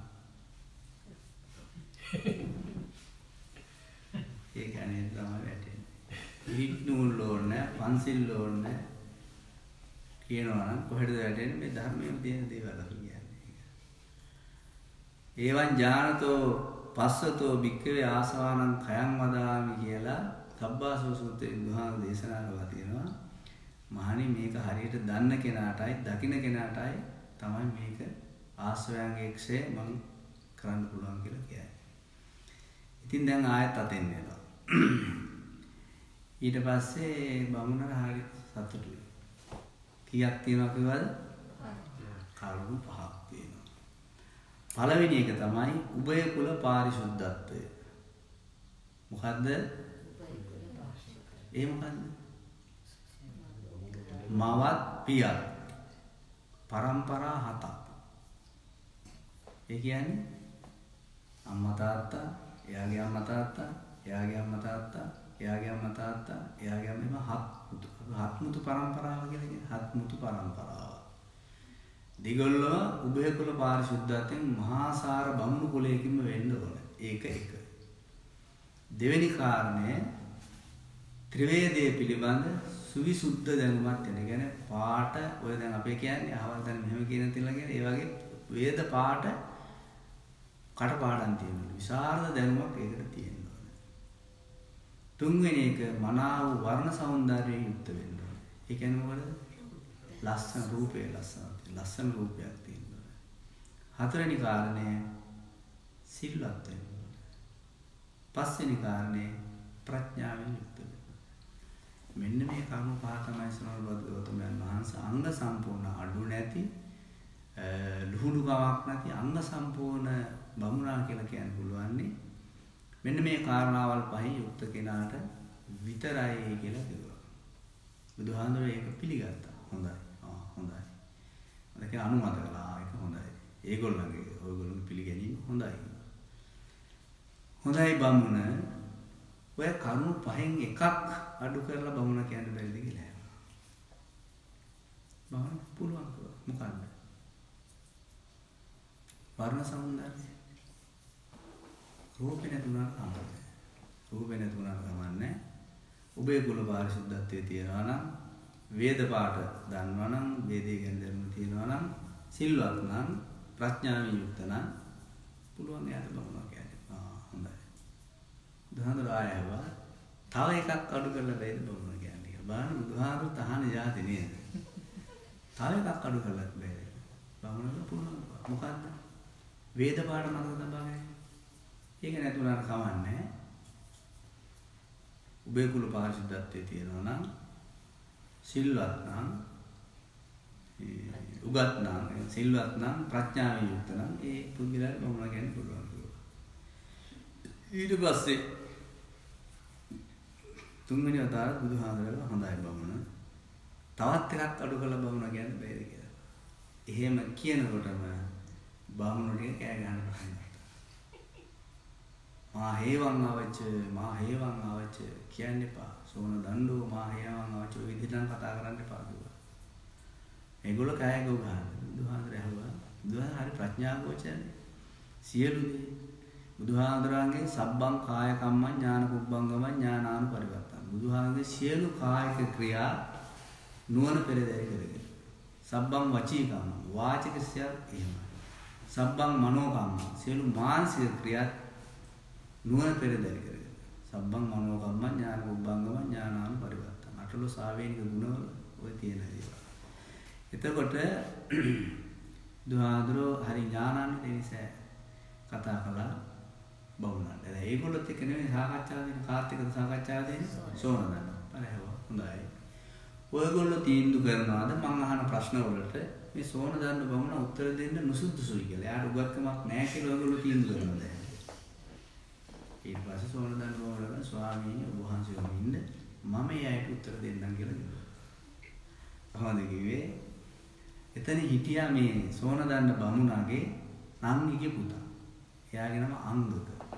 ඒක අනේ තමයි වැටෙන්නේ. හිට්නූල් ඕනේ පන්සිල් ඕනේ කියනවා නම් කොහෙද වැටෙන්නේ? මේ ධර්මයේ තියෙන දේවල් අපි කියන්නේ. ඒවන් ඥානතෝ පස්සතෝ භික්ඛවේ ආසවානං khයං වදාමි කියලා සබ්බාසව සූත්‍රයේ බුදුහාම දේශනා කරලා තියෙනවා. මහණි මේක හරියට දන්න කෙනාටයි දකින්න කෙනාටයි තමයි මේක ආශ්‍රයන්ගේ ක්ෂය මම කරන්න පුළුවන් කියලා කියන්නේ. ඉතින් දැන් ආයෙත් අතෙන් යනවා. ඊට පස්සේ බමුණර හරි සතුටුයි. කීයක් තියෙනවා කිව්වද? කරුණු පහක් තියෙනවා. පළවෙනි එක තමයි උභය කුල පාරිශුද්ධත්වය. මොකද්ද? ඒ මොකද්ද? මවත් පියත් පරම්පරා හතක්. ඒ කියන්නේ අම්මා තාත්තා, එයාගේ අම්මා තාත්තා, එයාගේ අම්මා තාත්තා, එයාගේ අම්මා තාත්තා, එයාගේ අම්මා හත් මුතු. හත් මුතු පරම්පරාව කියලා කියන්නේ හත් මුතු පරම්පරාව. දිගොල්ලෝ උභය කුල පාරිශුද්ධත්වයෙන් මහා සාර බමුණු කුලයකින්ම වෙන්න ඕන. ඒක එක. දෙවෙනි කාරණය ත්‍රිවේදයේ පිළිබඳ සුවිසුද්ධ දැනුමක් තියෙන. ඒ කියන්නේ පාට ඔය දැන් අපේ කියන්නේ අහවල් දැන් මෙහෙම කියන තියලා කියන්නේ ඒ වගේ වේද පාට කටපාඩම් තියෙන. විශාල දැනුමක් ඒකට තියෙනවා. තුන්වෙනි එක මනාව වර්ණ సౌందර්යයෙන් යුක්ත වෙන්න ඕනේ. ඒ කියන්නේ මොකද? ලස්සන රූපේ ලස්සන ලස්සන රූපයක් තියෙනවා. හතරවෙනි කාරණය සිල්වත් වෙන්න ඕනේ. පස්වෙනි කාරණේ ප්‍රඥාවෙන් යුක්ත වෙන්න. මෙන්න මේ කර්ම පහ තමයි සනෝල්වත් ගෞතමයන් වහන්සේ අංග සම්පූර්ණ අඩු නැති ලුහුඩුකමක් නැති අංග සම්පූර්ණ බමුණා කියලා කියන්න පුළුවන්නේ. මෙන්න මේ කාරණාවල් පහෙන් යුක්ත කෙනාට විතරයි කියලා කිව්වා. බුදුහාමුදුරේ ඒක පිළිගත්තා. හොඳයි. ආ හොඳයි. මම කියන අනුමත කළා ඒක හොඳයි. ඒගොල්ලන්ගේ ඔයගොල්ලෝගේ පිළිගැනීම හොඳයි. හොඳයි බමුණ ඔය කරුණු පහෙන් එකක් අඩු කරලා බමුණ කියන්න බැරිද කියලා. බමුණ පුළුවන් මොකක්ද? වර්ණ සෞන්දර්යය. රූපේ නැතුණා තමයි. රූපේ නැතුණා කමන්නේ. උභය කුල පාරිශුද්ධත්වයේ තියනවා නම් වේද පාඨ දන්නවා නම් වේදේ ගැන දැනුම තියනවා නම් සිල්වත් නම් ප්‍රඥාවෙන් යුක්ත නම් පුළුවන් යාට බමුණා කියන්නේ. ආ හොඳයි. බුදුහාමුදුර ආයව තව එකක් අඩු කරලා බැයිද බමුණා කියන්නේ කියලා. බලන්න බුදුහාමුදුර තහන જાති නේද? තව එකක් අඩු කරලා බැහැ. බමුණා පුළුවන්. මොකද්ද? වේද පාඨ මතක තබාගෙන. ඒක නැතුණාට කමන්නේ. උභය කුල පාරිශුද්ධත්වයේ තියනවා නම් සිල්වත් නම් උගත් නම් සිල්වත් නම් ප්‍රඥාවෙන් යුක්ත නම් ඒ පුද්ගලයාට බමුණ කියන්න පුළුවන් කියලා. ඊට පස්සේ තුන්වෙනි වතාවට බුදුහාමුදුරුවෝ හොඳයි බමුණ. තවත් එකක් අඩු කළ බමුණ කියන්න බැරිද කියලා. එහෙම කියනකොටම බමුණුගේ කෑ ගන්න පටන් ගත්තා. මා හේවං අවච මා හේවං අවච කියන්න එපා. සෝන දණ්ඩෝ මා හේවං අවච ඔය විදිහට කතා කරන්න එපා කිව්වා. ඒගොල්ලෝ කෑ ගෝ ගහන. බුදුහාමුදුරුවෝ ඇහුවා. බුදුහාමුදුරුවෝ හරි ප්‍රඥාගෝචරනේ. සියලු දේ බුදුහාමුදුරන්ගේ සබ්බං කාය කම්මං ඥාන කුබ්බංගම ඥානානු පරිවර්තන. බුදුහාමුදුරගේ සියලු කායික ක්‍රියා නුවණ පෙරදරි කරගෙන. සබ්බං වචී කම්ම වාචික සියල් එහෙමයි. සබ්බං මනෝ කම්ම සියලු මානසික ක්‍රියා නුවණ පෙරදරි කරගෙන. සබ්බං මනෝ කම්ම ඥාන කුබ්බංගම ඥානානු පරිවර්තන. අටලෝ සාවේනික ගුණවල ඔය තියෙන දේවල්. එතකොට බුදුහාමුදුරෝ හරි ඥානාන්විත නිසා කතා කළා බවුණාට. දැන් ඒගොල්ලොත් එක්ක නෙමෙයි සාකච්ඡා දෙන්නේ කාත් එක්කද සාකච්ඡා දෙන්නේ සෝන දන්නවා. පළහැව හොඳයි. ඔයගොල්ලෝ තීන්දුව කරනවාද මම අහන ප්‍රශ්න වලට මේ සෝන දන්න බවුණ උත්තර දෙන්න නුසුදුසුයි කියලා. එයාට උගත්කමක් නැහැ කියලා ඔයගොල්ලෝ තීන්දුව කරනවා දැන්. ඊට පස්සේ සෝන දන්න බවුණ ස්වාමීන් වහන්සේ වමින්ද මම එයාට උත්තර දෙන්නම් කියලා කිව්වා. කොහොමද කිව්වේ? එතන හිටියා මේ සෝන දන්න බමුණගේ නංගිගේ පුතා. එයාගේ නම අංගක.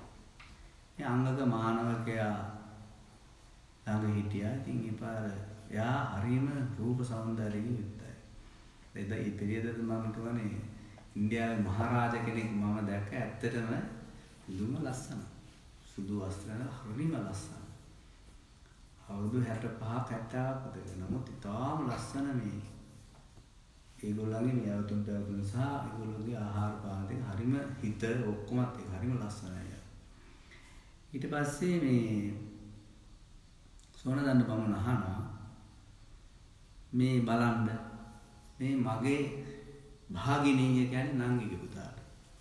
මේ අංගක මානවකයා ළඟ හිටියා. ඉතින් ඊපාර එයා හරිම රූප සෞන්දර්යයෙන් යුක්තයි. එදා මේ පෙරියදද මම කියන්නේ ඉන්දියාවේ මහරජා කෙනෙක් මම දැක්ක ඇත්තටම දුම ලස්සන. සුදු වස්ත්‍රන හරිම ලස්සන. අවුරුදු හැටපහක් හැත්තෑවක් උදේ. නමුත් ඉතාම ලස්සන මේ ඒගොල්ලන්ගේ මේ අවතුම් පැවතුම් සහ ඒගොල්ලන්ගේ ආහාර පාන දෙක හරිම හිත ඔක්කොමත් ඒක හරිම ලස්සනයි. ඊට පස්සේ මේ සෝන දන්න බමුණ අහනවා මේ බලන්න මේ මගේ භාගිනී කියන්නේ නංගිගේ පුතාට.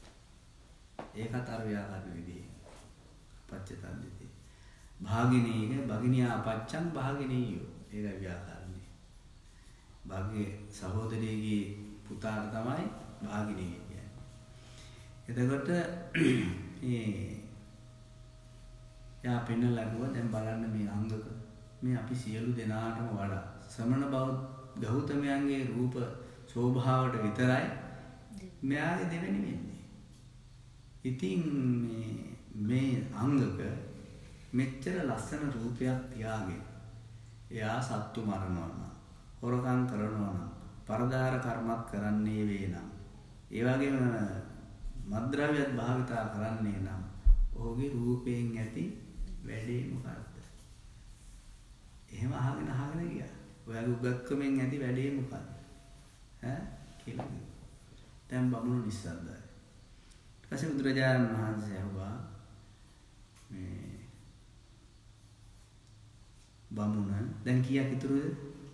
ඒකත් අර ව්‍යාකරණ විදිහේ පච්චතන්දිතේ. භාගිනීගේ භගිනියා පච්චං භාගිනීයෝ. ඒක ව්‍යාකරණේ. භාග්‍ය සහෝදරියගේ පුතාට තමයි භාගිනී කියන්නේ. එතකොට මේ යා පෙන්නලා ගුවා දැන් බලන්න මේ අංගක මේ අපි සියලු දෙනාටම වඩා ශ්‍රමණ බෞද්ධ ගෞතමයන්ගේ රූප ශෝභාවට විතරයි මෙයාගේ දෙවෙනි වෙන්නේ. ඉතින් මේ මේ අංගක මෙච්චර ලස්සන රූපයක් තියාගෙන එයා සත්තු මරනවා නම් හොරකම් කරනවා නම් පරදාර කර්මත් කරන්නේ වේ නම් ඒ වගේම මද්ද්‍රව්‍යත් භාවිතා කරන්නේ නම් ඔහුගේ රූපයෙන් ඇති වැඩේ මොකක්ද? එහෙම අහගෙන අහගෙන ගියා. ඔයාගේ උගත්කමෙන් ඇති වැඩේ මොකක්ද? ඈ කියලා. දැන් බමුණු නිස්සද්දයි. ඊට පස්සේ බුදුරජාණන් වහන්සේ අහුවා මේ බමුණ දැන් කීයක් ඉතුරුද?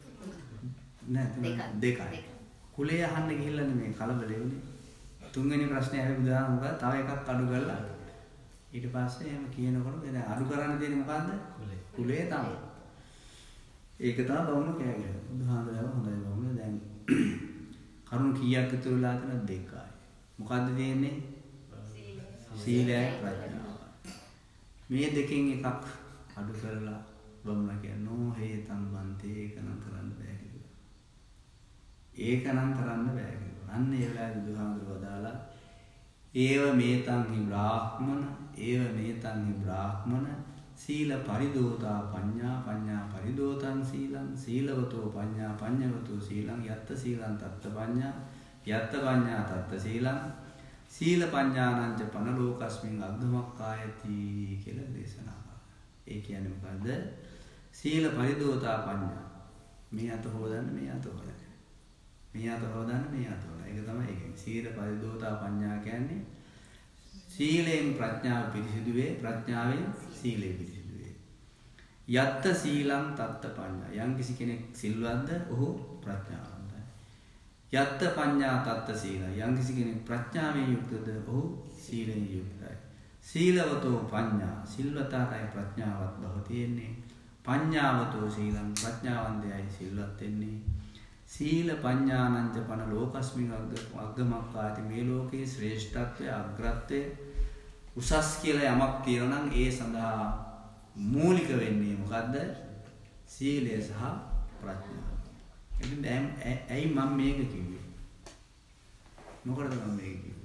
නෑ දෙකයි. කුලේ අහන්න ගිහිල්ලා නෙමෙයි කලබලේ උනේ. තුන්වෙනි ප්‍රශ්නේ ආවේ බුදුහාම මොකද? තව එකක් අඩු කරලා ඊට පස්සේ එහෙම කියනකොට දැන් අඩු කරන්න දෙන්නේ මොකද්ද? කුලේ. කුලේ තමයි. ඒක තමයි බමුණ කෑගන්නේ. බුදුහාමරව හොඳයි බමුණ දැන් කරුණ කීයක් ඉතුරු වෙලා තියෙනවද? දෙකයි. මොකද්ද තියෙන්නේ? සීලය ප්‍රඥාව. මේ දෙකෙන් එකක් අඩු කරලා බමුණ කියනෝ හේතම් බන්තේ ඒක නම් කරන්න බෑ කියලා. ඒක නම් කරන්න බෑ කියලා. අන්න ඒ වෙලාවේ බුදුහාමුදුරුවෝ වදාලා ඒව මේතං හි බ්‍රාහ්මන ඒව මේතං හි බ්‍රාහ්මන සීල පරිදෝතා පඤ්ඤා පඤ්ඤා පරිදෝතං සීලං සීලවතෝ පඤ්ඤා පඤ්ඤවතෝ සීලං යත්ත සීලං තත්ත පඤ්ඤා යත්ත පඤ්ඤා තත්ත සීලං සීල පඤ්ඤානං ච පන ලෝකස්මින් අග්ගමක්ඛායති කියලා දේශනා කරා. ඒ කියන්නේ මොකද්ද? සීල පරිදෝතා පඤ්ඤා. මේ අත හොදන්න මේ අත හොදන්න. මේ අත හොදන්න මේ අත හොදන්න. ඒක තමයි ඒ කියන්නේ. සීල පරිදෝතා පඤ්ඤා කියන්නේ සීලයෙන් ප්‍රඥාව පිරිසිදු වේ, ප්‍රඥාවෙන් සීලය පිරිසිදු වේ. යත්ත සීලං තත්ත පඤ්ඤා. යම් කිසි කෙනෙක් සිල්වත්ද ඔහු ප්‍රඥාවන්තයි. යත්ත පඤ්ඤා තත්ත සීලං. යම් කිසි කෙනෙක් ප්‍රඥාවෙන් යුක්තද ඔහු සීලෙන් යුක්තයි. සීලවතෝ පඤ්ඤා. සිල්වතාටයි ප්‍රඥාවත් බව තියෙන්නේ. පඤ්ඤාවතෝ සීලං ප්‍රඥාවන්තයයි සිල්වත් වෙන්නේ. සීල පඤ්ඤානංච පන ලෝකස්මින් අග්ගමක්ඛාති මේ ලෝකේ ශ්‍රේෂ්ඨත්වය අග්‍රත්වය උසස් කියලා යමක් තියෙනවා නම් ඒ සඳහා මූලික වෙන්නේ මොකද්ද? සීලය සහ ප්‍රඥාව. එතෙන් දැන් ඇයි මම මේක කිව්වේ? මොකටද මම මේක කිව්වේ?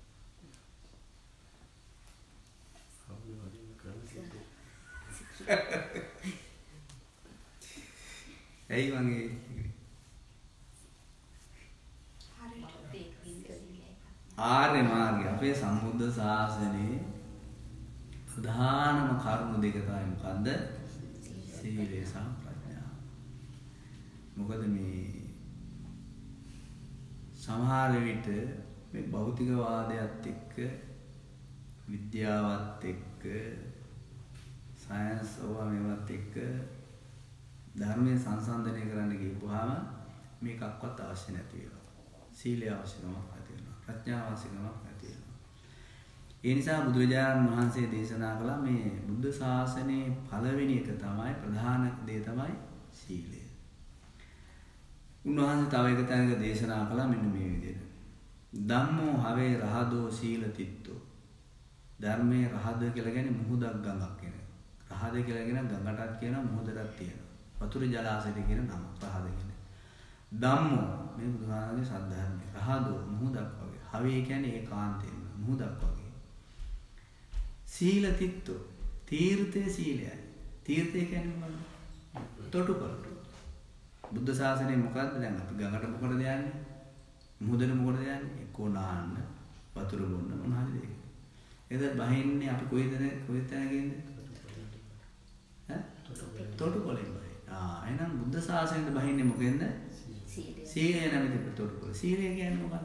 ඇයි මගේ ආර්ය මාර්ගය අපේ සම්බුද්ධ ශාසනයේ ප්‍රධානම කරුණු දෙක තමයි මොකද්ද? සීලය සහ ප්‍රඥාව. මොකද මේ සමහර විට මේ භෞතිකවාදයත් එක්ක විද්‍යාවත් එක්ක සයන්ස් ඕවා මේවත් එක්ක ධර්මයේ සංසන්දනය කරන්න ගියපුවාම මේකක්වත් අවශ්‍ය නැති වෙනවා. සීලය අවශ්‍යකමක් නැති වෙනවා. ප්‍රඥාව අවශ්‍යකමක් නැති වෙනවා. ඒ නිසා බුදුරජාණන් වහන්සේ දේශනා කළා මේ බුද්ධ ශාසනයේ පළවෙනි එක තමයි ප්‍රධාන දේ තමයි සීලය. උන්වහන්සේ තව එක තැනක දේශනා කළා මෙන්න මේ විදිහට. ධම්මෝ හවේ රහදෝ සීලතිත්තෝ. ධර්මයේ රහද කියලා කියන්නේ මුහුදක් ගඟක් කියන. රහද කියලා කියන ගඟටත් කියනවා මුහුදටත් තියෙනවා. වතුර ජලාශයට කියන නම රහද කියන්නේ. ධම්මෝ මේ බුදුහාමගේ සද්ධර්මය. රහදෝ මුහුදක් වගේ. හවේ කියන්නේ ඒකාන්තයෙන් මුහුදක් වගේ. සීලතිත්තෝ තීර්ථයේ සීලයයි. තීර්ථය කියන්නේ මොකක්ද? තොටුපළ. බුද්ධ ශාසනයේ මොකද්ද දැන් අපි ගඟට මොකටද යන්නේ? මුහුදට මොකටද යන්නේ? එක්කෝ නාන්න, වතුර බොන්න මොන හරි දෙයක්. එද බහින්නේ අපි කොහෙද කොහෙද යන්නේ? ඈ? තොටුපළෙන් බහින්නේ. ආ එහෙනම් බුද්ධ ශාසනයට බහින්නේ මොකෙන්ද? සීලය. සීලය නැමැති තොටුපළ. සීලය කියන්නේ මොකද්ද?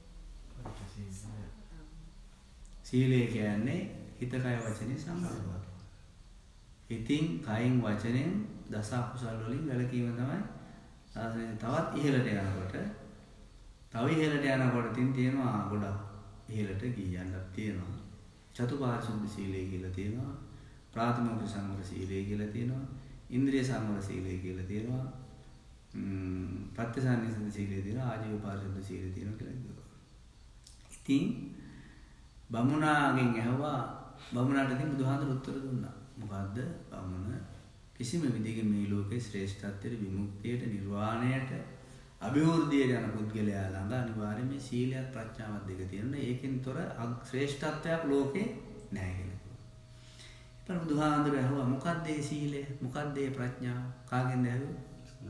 සීලය කියන්නේ හිත කය වචනේ සංවරය. හිතින් කයින් වචනෙන් දස අකුසල් වලින් වැළකීම තමයි ශාසනයේ තවත් ඉහළට යනකොට තව ඉහළට යනකොට තින් තියෙනවා ගොඩක් ඉහළට ගියන්නක් තියෙනවා. චතුපාරිශුද්ධ සීලය කියලා තියෙනවා. ප්‍රාථමික සංවර සීලය කියලා තියෙනවා. ඉන්ද්‍රිය සංවර සීලය කියලා තියෙනවා. ම්ම් ප්‍රත්‍යසන්නිසිත සීලය තියෙනවා. ආජීව පාරිශුද්ධ සීලය තියෙනවා කියලා කියනවා. ඉතින් බමුණාගෙන් ඇහුවා බමුණාට ඉතින් බුදුහාමුදුරු උත්තර දුන්නා. මොකද්ද? බමුණ කිසිම විදිහකින් මේ ලෝකේ ශ්‍රේෂ්ඨත්වයට විමුක්තියට නිර්වාණයට අභිවෘද්ධියට යන පුද්ගලයා ළඟ අනිවාර්යයෙන් මේ සීලයත් ප්‍රඥාවත් දෙක තියෙනවා. ඒකෙන් තොර ශ්‍රේෂ්ඨත්වයක් ලෝකේ නැහැ කියලා. ඊපර බුදුහාමුදුරු ඇහුවා මොකද්ද මේ සීලය? මොකද්ද මේ ප්‍රඥාව? කාගෙන්ද ඇහුවේ?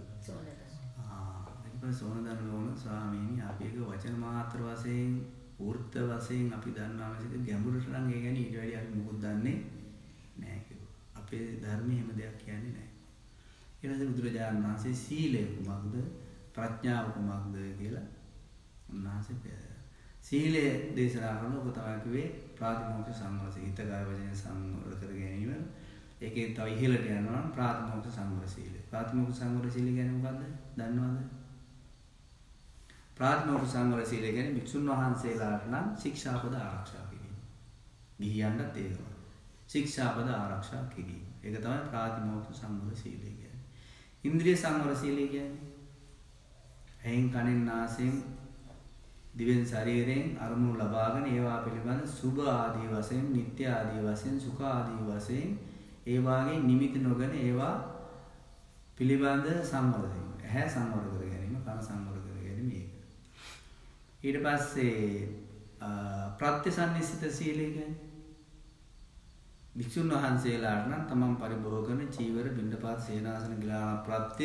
ආ ඊපර සෝනදන් වුණ ස්වාමීනි අපි එක වචන මාත්‍ර වශයෙන් වෘත්ත වශයෙන් අපි දන්නා මේක ගැඹුරට නම් ඒ කියන්නේ ඊට වැඩි අපි මොකද දන්නේ නැහැ කිව්වා. අපේ ධර්මයේ හැම දෙයක් කියන්නේ නැහැ. ඊට පස්සේ බුදුරජාණන් වහන්සේ සීලය කුමක්ද ප්‍රඥාව කුමක්ද කියලා උන්වහන්සේ සීලය දේශනා කරන ඔබ තමයි කිව්වේ ප්‍රාතිමෝක්ෂ සංවර හිත කාය වචන සංවර කර ගැනීම. ඒකේ තව ඉහළට යනවා නම් ප්‍රාතිමෝක්ෂ සංවර සීලය. ප්‍රාතිමෝක්ෂ සංවර සීලය කියන්නේ මොකද්ද? දන්නවද? ප්‍රාතිමෝක්ෂ සංවර සීලය කියන්නේ භික්ෂුන් වහන්සේලාට නම් ශික්ෂාපද ආරක්ෂා කිරීම. ගිහියන්ට ඒකම. ශික්ෂාපද ආරක්ෂා කිරීම. ඒක තමයි ප්‍රාතිමෝක්ෂ සංවර සීලය කියන්නේ. ඉන්ද්‍රිය සංවර සීලය කියන්නේ ඇහෙන් කනෙන් නාසයෙන් දිවෙන් ශරීරයෙන් අරමුණු ලබාගෙන ඒවා පිළිබඳ සුභ ආදී වශයෙන් නිත්‍ය ආදී වශයෙන් සුඛ ආදී වශයෙන් ඒ වාගේ නිමිති නොගෙන ඒවා පිළිබඳ සංවර වීම. ඇහැ සංවර කර ගැනීම, කන සංවර කර ගැනීම ඒක. ඊට පස්සේ ප්‍රත්‍යසන්නිසිත සීලය කියන්නේ භික්ෂුන් වහන්සේලාට නම් තමන් පරිභෝග කරන චීවර, බිණ්ඩපාත, සේනාසන, ගිලාන ප්‍රත්‍ය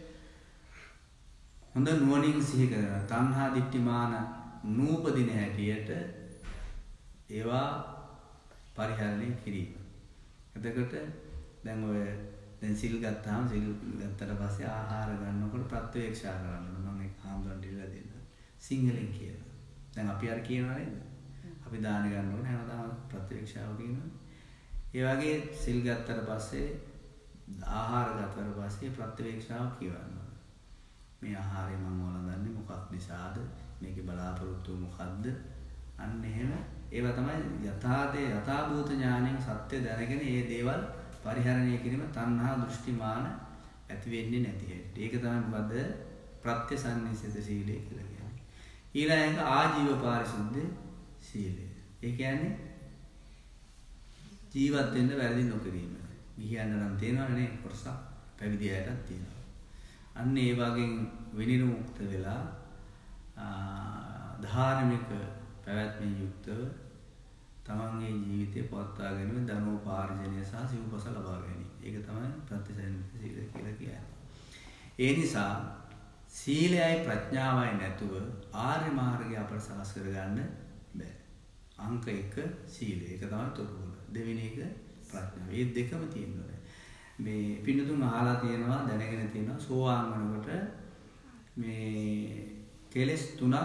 හොඳ නුවණින් සිහි කරලා තණ්හා දිට්ඨිමාන නූපදින හැටියට ඒවා පරිහරණය කිරීම. එතකොට දැන් ඔය දැන් සිල් ගත්තාම සිල් ගත්තට පස්සේ ආහාර ගන්නකොට ප්‍රත්‍යක්ෂා කරන්න ඕන. මම ඒක හාමුදුරන්ට ඉල්ලලා දෙන්න. සිංහලෙන් කියනවා. දැන් අපි අර කියනවා නේද? අපි දාන ගන්න ඕන හැමදාම ප්‍රත්‍යක්ෂාව කියනවා. ඒ වගේ සිල් ගත්තට පස්සේ ආහාර ගත්තට පස්සේ ප්‍රත්‍යක්ෂාව කියවන්න. මේ ආහාරය මම වළඳන්නේ මොකක් නිසාද? මේකේ බලාපොරොත්තුව මොකක්ද? අන්න එහෙම ඒවා තමයි යථාතේ යථාභූත ඥාණයෙන් සත්‍ය දැනගෙන මේ දේවල් පරිහරණය කිරීම තණ්හා දෘෂ්ටි මාන ඇති වෙන්නේ නැති හැටි. ඒක තමයි මොකද ප්‍රත්‍යසන්නිසිත සීලය කියලා කියන්නේ. ඊළඟ ආජීව පාරිශුද්ධ සීලය. ඒ කියන්නේ ජීවත් වෙන්න වැරදි නොකිරීම. ගිහියන් නම් තේනවනේ කොටසක් පැවිදි අයටත් තියෙනවා. අන්න ඒ වගේ විනිර්මුක්ත වෙලා ධාර්මික පැවැත්මෙන් යුක්තව තමන්ගේ ජීවිතය පවත්වා ගැනීම ධනෝපාර්ජනය සහ සිව්පස ලබා ගැනීම. ඒක තමයි ප්‍රතිසන්නිසිත සීලය කියලා කියන්නේ. ඒ නිසා සීලයයි ප්‍රඥාවයි නැතුව ආර්ය මාර්ගය අපට සකස් කරගන්න බෑ. අංක එක සීලය. ඒක තමයි තොරතුරු. දෙවෙනි එක ප්‍රඥාව. මේ දෙකම තියෙනවා. මේ පින්නතුන් අහලා තියෙනවා දැනගෙන තියෙනවා සෝවාන් වෙනකොට මේ කෙලෙස් තුනක්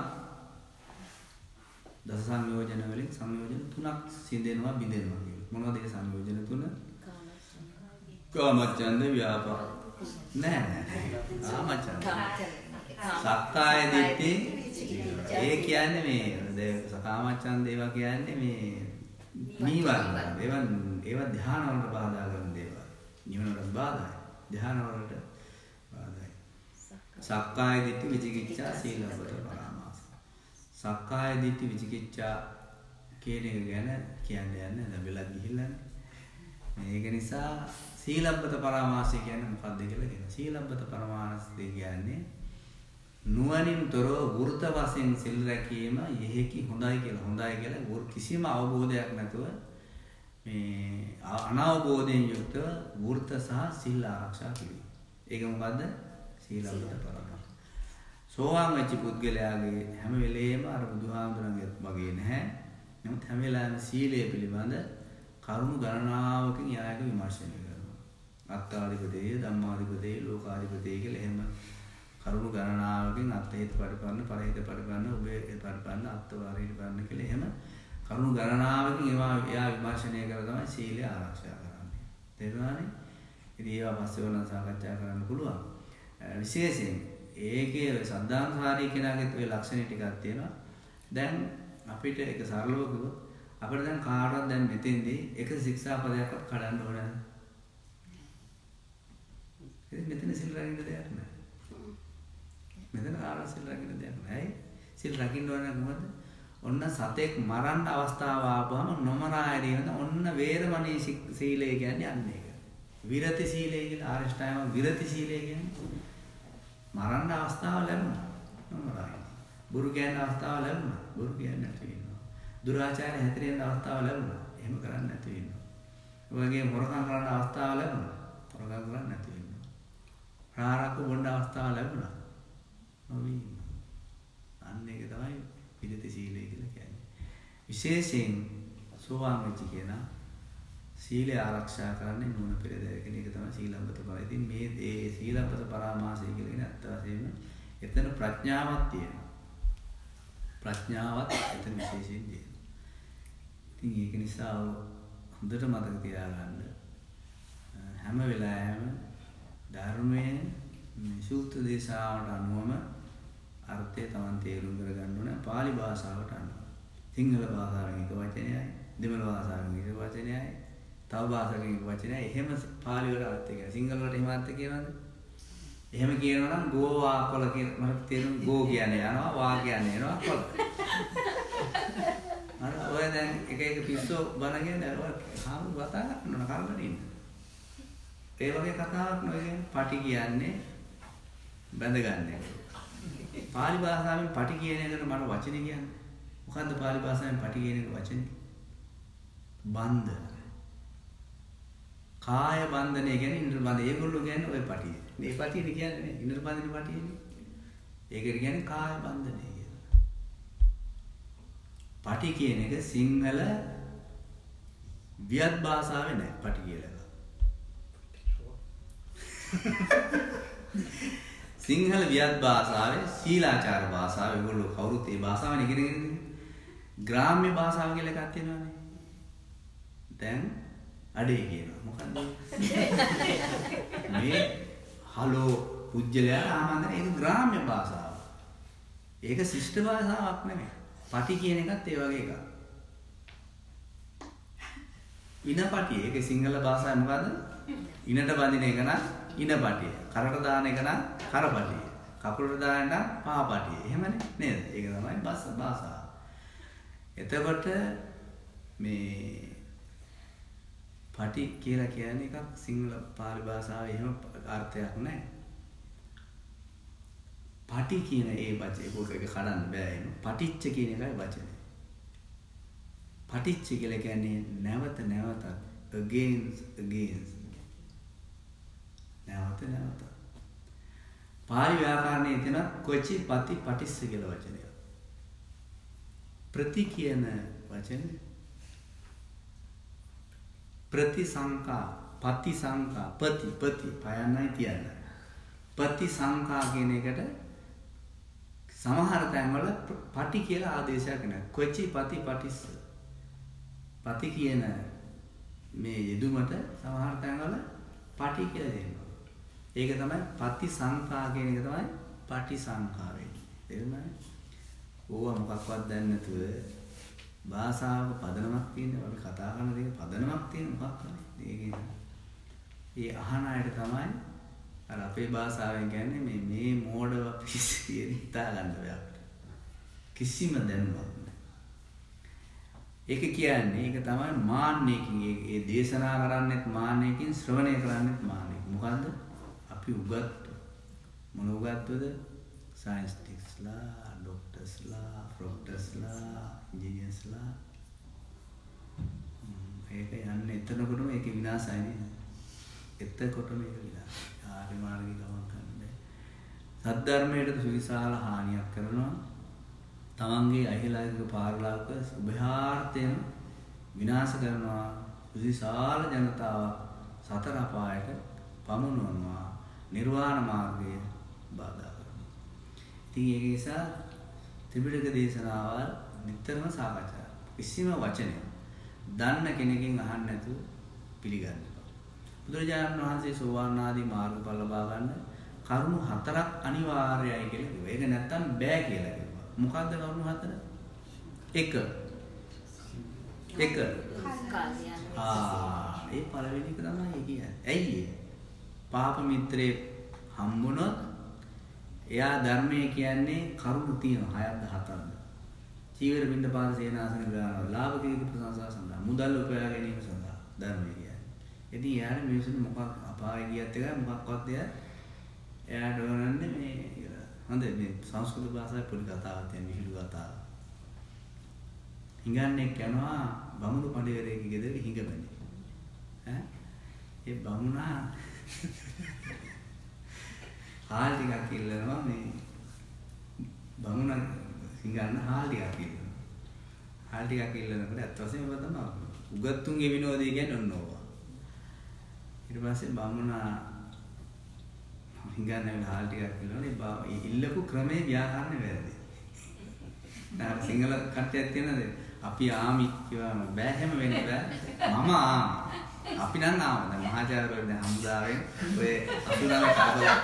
දස සංයෝජන වලින් සංයෝජන තුනක් සිඳෙනවා බිඳෙනවා කියලා. මොනවද ඒ සංයෝජන තුන? කාමච්ඡන්ද ව්‍යාපාද. නෑ නෑ. කාමච්ඡන්ද. සක්කාය දිට්ඨි. ඒ කියන්නේ මේ කාමච්ඡන්ද ඒවා කියන්නේ මේ නීවරණ. ඒවා ඒවා ධ්‍යාන වලට බාධා කරන දේවල්. නිවන වලට බාධායි. ධ්‍යාන වලට බාධායි. සක්කාය දිට්ඨි විචිකිච්ඡා සීලබ්බත පරාමාස. සක්කාය දිට්ඨි විචිකිච්ඡා කියන එක ගැන කියන්න යන්නේ ලැබෙලා ගිහිල්ලානේ. මේක නිසා සීලබ්බත පරාමාසය කියන්නේ මොකක්ද කියලා කියනවා. සීලබ්බත පරාමාසය කියන්නේ නුවණින් තොරව වෘත වශයෙන් සිල් රැකීම යෙහිකි හොඳයි කියලා හොඳයි කියලා කිසිම අවබෝධයක් නැතුව මේ අනවබෝධයෙන් යුක්තව වෘත සහ සිල් ආරක්ෂා කිරීම. ඒක මොකද්ද? සීලබ්බත පරාමාස. සෝවාන් වෙච්ච පුද්ගලයාගේ හැම වෙලේම අර බුදුහාමුදුරන්ගේ වගේ නැහැ. නමුත් හැම වෙලාවෙම සීලය පිළිබඳ කරුණු ගණනාවකින් යායක විමර්ශනය කරනවා. අත්තාදිපතේ, ධම්මාදිපතේ, ලෝකාදිපතේ කියලා එහෙම කරුණු ගණනාවකින් අත්හිත පරිපන්න, පරහිත පරිපන්න, උභය පරිපන්න, අත්වාරීත පරිපන්න කියලා එහෙම කරුණු ගණනාවකින් ඒවා එයා විමර්ශනය කරලා තමයි සීලය ආරක්ෂා කරන්නේ. තේරුණානේ? ඉතින් ඒවා පස්සේ ඕන සාකච්ඡා කරන්න පුළුවන්. විශේෂයෙන් ඒකේ සද්ධාන්තහාරී කෙනාගේ ඔය ලක්ෂණ ටිකක් තියෙනවා. දැන් අපිට ඒක සරලව කිව්වොත් අපිට දැන් කාටවත් දැන් මෙතෙන්දී එක ශික්ෂාපදයක්වත් කඩන්න ඕන නැහැ. ඉතින් මෙතන සිල් රකින්න දෙයක් නැහැ. මෙතන කාටවත් සිල් රකින්න දෙයක් නැහැ. සිල් රකින්න ඕන මොකද? ඔන්න සතෙක් මරන්න අවස්ථාව ආවම නොමරා හැරීම ඔන්න වේරමණී සීලය කියන්නේ අන්න ඒක. විරති සීලය කියලා ආරෂ්ඨායම විරති සීලය කියන්නේ මරන්න අවස්ථාව ලැබුණා. නොමරා. බුරු කියන අවස්ථාව ලැබුණා. බුරු කියන්නේ නැති වෙනවා. දුරාචාරය හැතරෙන්න අවස්ථාව ලැබුණා. එහෙම කරන්නේ නැති වෙනවා. ඔය වගේ මොරකම් කරන්න අවස්ථාව ලැබුණා. මොරකම් කරන්නේ නැති වෙනවා. රාරක්කු බොන්න අවස්ථාව ලැබුණා. නොවි. අන්න ඒක තමයි විරති සීලය කියලා කියන්නේ. විශේෂයෙන් සෝවාන් වෙච්ච කෙනා සීලය ආරක්ෂා කරන්නේ නුවණ පෙරදැර කියන එක තමයි සීලබ්බත පරාමාසය. ඉතින් මේ ඒ සීලබ්බත පරාමාසය කියලා කියන අත්ත වශයෙන්ම එතන ප්‍රඥාවක් තියෙනවා. ප්‍රඥාවත් එතන විශේෂයෙන් තියෙනවා. ඉතින් ඒක නිසා හොඳට මතක තියාගන්න හැම වෙලාවෙම ධර්මයේ මේ සූත්‍ර දේශාවට අනුවම අර්ථය Taman තේරුම් කරගන්න ඕන. පාලි භාෂාවට අනුව. සිංහල භාෂාවෙන් එක වචනයයි, දෙමළ භාෂාවෙන් එක වචනයයි, තව භාෂාවකින් එක වචනයයි. එහෙම පාලි වල අර්ථය කියනවා. සිංහල වලට එහෙම අර්ථ කියනවද? එහෙම කියනවා නම් ගෝවා කොළ කියන මට තේරුම් ගෝ කියන්නේ යනවා, වා කියන්නේ යනවා කොළ. අර ඔය දැන් එක එක පිස්සෝ බනගෙන ඔය හාමු කතා කරනවා කල්පන ඉන්න. ඒ වගේ කතාවක් නෙවෙයි පටි කියන්නේ බැඳ ගන්න එක. පාලි භාෂාවෙන් පටි කියන එකට මට වචනේ කියන්නේ. මොකද්ද පාලි භාෂාවෙන් පටි කියන එක වචනේ? බන්ධන. කාය බන්ධනය කියන්නේ ඉන්ද්‍ර බන්ධන. ඒගොල්ලෝ කියන්නේ ඔය පටිය. මේ පටියනේ කියන්නේ ඉන්ද්‍ර බන්ධන පටියනේ. ඒකට කියන්නේ කාය බන්ධනය කියලා. පටි කියන එක සිංහල වියත් භාෂාවේ නෑ පටි කියලා. සිංහල වියත් භාෂාවේ ශීලාචාර භාෂාව ඒගොල්ලෝ කවුරුත් ඒ භාෂාවනේ ඉගෙනගෙන ඉන්නේ. ග්‍රාම්‍ය භාෂාව කියලා එකක් තියෙනවානේ. දැන් අඩේ කියනවා. මොකද්ද? මේ හලෝ පුජ්‍යලයා ආමන්ත්‍රණය ඒක ග්‍රාම්‍ය භාෂාව. ඒක ශිෂ්ට භාෂාවක් නෙමෙයි. පටි කියන එකත් ඒ වගේ එකක්. ඉනපටිය. ඒක සිංහල භාෂාවේ මොකද්ද? ඉනට බඳින එක නම් ඉනපටිය. කරට දාන එක නම් කරපටිය. කකුලට දාන නම් පාපටිය. එහෙමනේ නේද? ඒක තමයි භාෂාව. එතකොට මේ පටි කියලා කියන්නේ එකක් සිංහල පාලි භාෂාවේ එහෙම අර්ථයක් නැහැ. පටි කියන ඒ වචනේ පොකේක කඩන්න බෑ එහෙම. පටිච්ච කියන එකයි වචනේ. පටිච්ච කියලා කියන්නේ නැවත නැවතත් against against නැවත නැවත. පාලි ව්‍යාකරණයේ තියෙන කොචි පති පටිස්ස කියලා වචනය. ප්‍රති කියන වචනේ ප්‍රතිසංකා පතිසංකා පති පති පයන්නයි තියන්න. පතිසංකා කියන එකට සමහර තැන්වල පටි කියලා ආදේශයක් නැහැ. කොචි පති පටිස්ස. පති කියන මේ යෙදුමට සමහර තැන්වල පටි කියලා දෙනවා. ඒක තමයි පතිසංකා කියන එක තමයි පටිසංකා වෙන්නේ. තේරුණාද? ඕවා මොකක්වත් දන්නේ නැතුව භාෂාවක පදනමක් තියෙනවා. අපි කතා කරන දේ පදනමක් තියෙන මොකක් කරන්නේ? ඒකේ ඒ අහන අයට තමයි අර අපේ භාෂාවෙන් කියන්නේ මේ මේ මෝඩව පිස්සි හිතා ගන්න බෑ. කිසිම දැනුමක් නැහැ. ඒක කියන්නේ ඒක තමයි මාන්නයකින් ඒ දේශනා කරන්නේත් මාන්නයකින් ශ්‍රවණය කරන්නේත් මාන්නයකින්. මොකද්ද? අපි උගත් මොන උගත්වද? සයන්ස් ටික්ස්ලා, ડોක්ටර්ස්ලා, ප්‍රොෆෙසර්ස්ලා, ඉංජිනේර්ස්ලා. ඒක යන්නේ එතනකොටම ඒක විනාශයි නේද? එතකොටම ඒක විනාශයි. ආර්ය මාර්ගික ගමන් කරන්නේ. සද්ධර්මයට සුවිශාල හානියක් කරනවා. තමන්ගේ අහිලායක පාරලාක උභයාර්ථයෙන් විනාශ කරනවා. සුවිශාල ජනතාවක් සතර අපායට පමුණුවනවා. නිර්වාණ මාර්ගය බාධා කරනවා. ඉතින් ඒක නිසා ත්‍රිපිටක දේශනාවල් නිතරම සාකච්ඡා. කිසිම වචනයක් දන්න කෙනකින් අහන්න නැතුව පිළිගන්න. බුදුරජාණන් වහන්සේ සෝවාන් ආදී මාර්ගඵල ලබා ගන්න කරුණු හතරක් අනිවාර්යයි කියලා කිව්වා. ඒක නැත්තම් බෑ කියලා කිව්වා. මොකද්ද කරුණු හතර? එක. එක. ආ, ඒ පළවෙනි එක තමයි කියන්නේ. ඇයි ඒ? පාප මිත්‍රේ හම්බුනොත් එයා ධර්මයේ කියන්නේ කරුණු තියෙන හයක්ද හතක්ද. චීවර බින්ද පාද සේනාසන ගාන ලාභ කීර්ති ප්‍රශංසා සඳහා මුදල් උපයා ගැනීම සඳහා ධර්මයේ කියන්නේ. ඉතින් යාර මිනිස්සුන්ට මොකක් අපාය ගියත් එකයි මොකක්වත් දෙයක් එයාට ඕනන්නේ මේ හොඳ මේ සංස්කෘත භාෂාවේ පොඩි කතාවක් තියෙන විහිළු කතාවක්. හිඟන්නේ යනවා බමුණු පඬිවරයෙක්ගේ ගෙදර හිඟමනේ. ඈ ඒ බමුණා හාල් ටිකක් ඉල්ලනවා මේ බමුණා හිඟන්න හාල් ටිකක් ඉල්ලනවා. හාල් ටිකක් ඉල්ලනකොට අත් වශයෙන්ම තමයි උගත්තුන්ගේ විනෝදය කියන්නේ ඔන්න ඕවා. ඊට පස්සේ බමුණා හිඟන්න හාල් ටිකක් ඉල්ලනවා. ඒ ඉල්ලපු ක්‍රමේ ව්‍යාකරණය වැරදි. දැන් සිංහල කට්ටියක් තියෙනද අපි ආමි කියවම බෑ හැම වෙන්නේ බෑ. මම ආමි. අපි නම් ආම දැන් මහාචාර්යවරු දැන් හමුදාවෙන් ඔය අතුනම කාදලා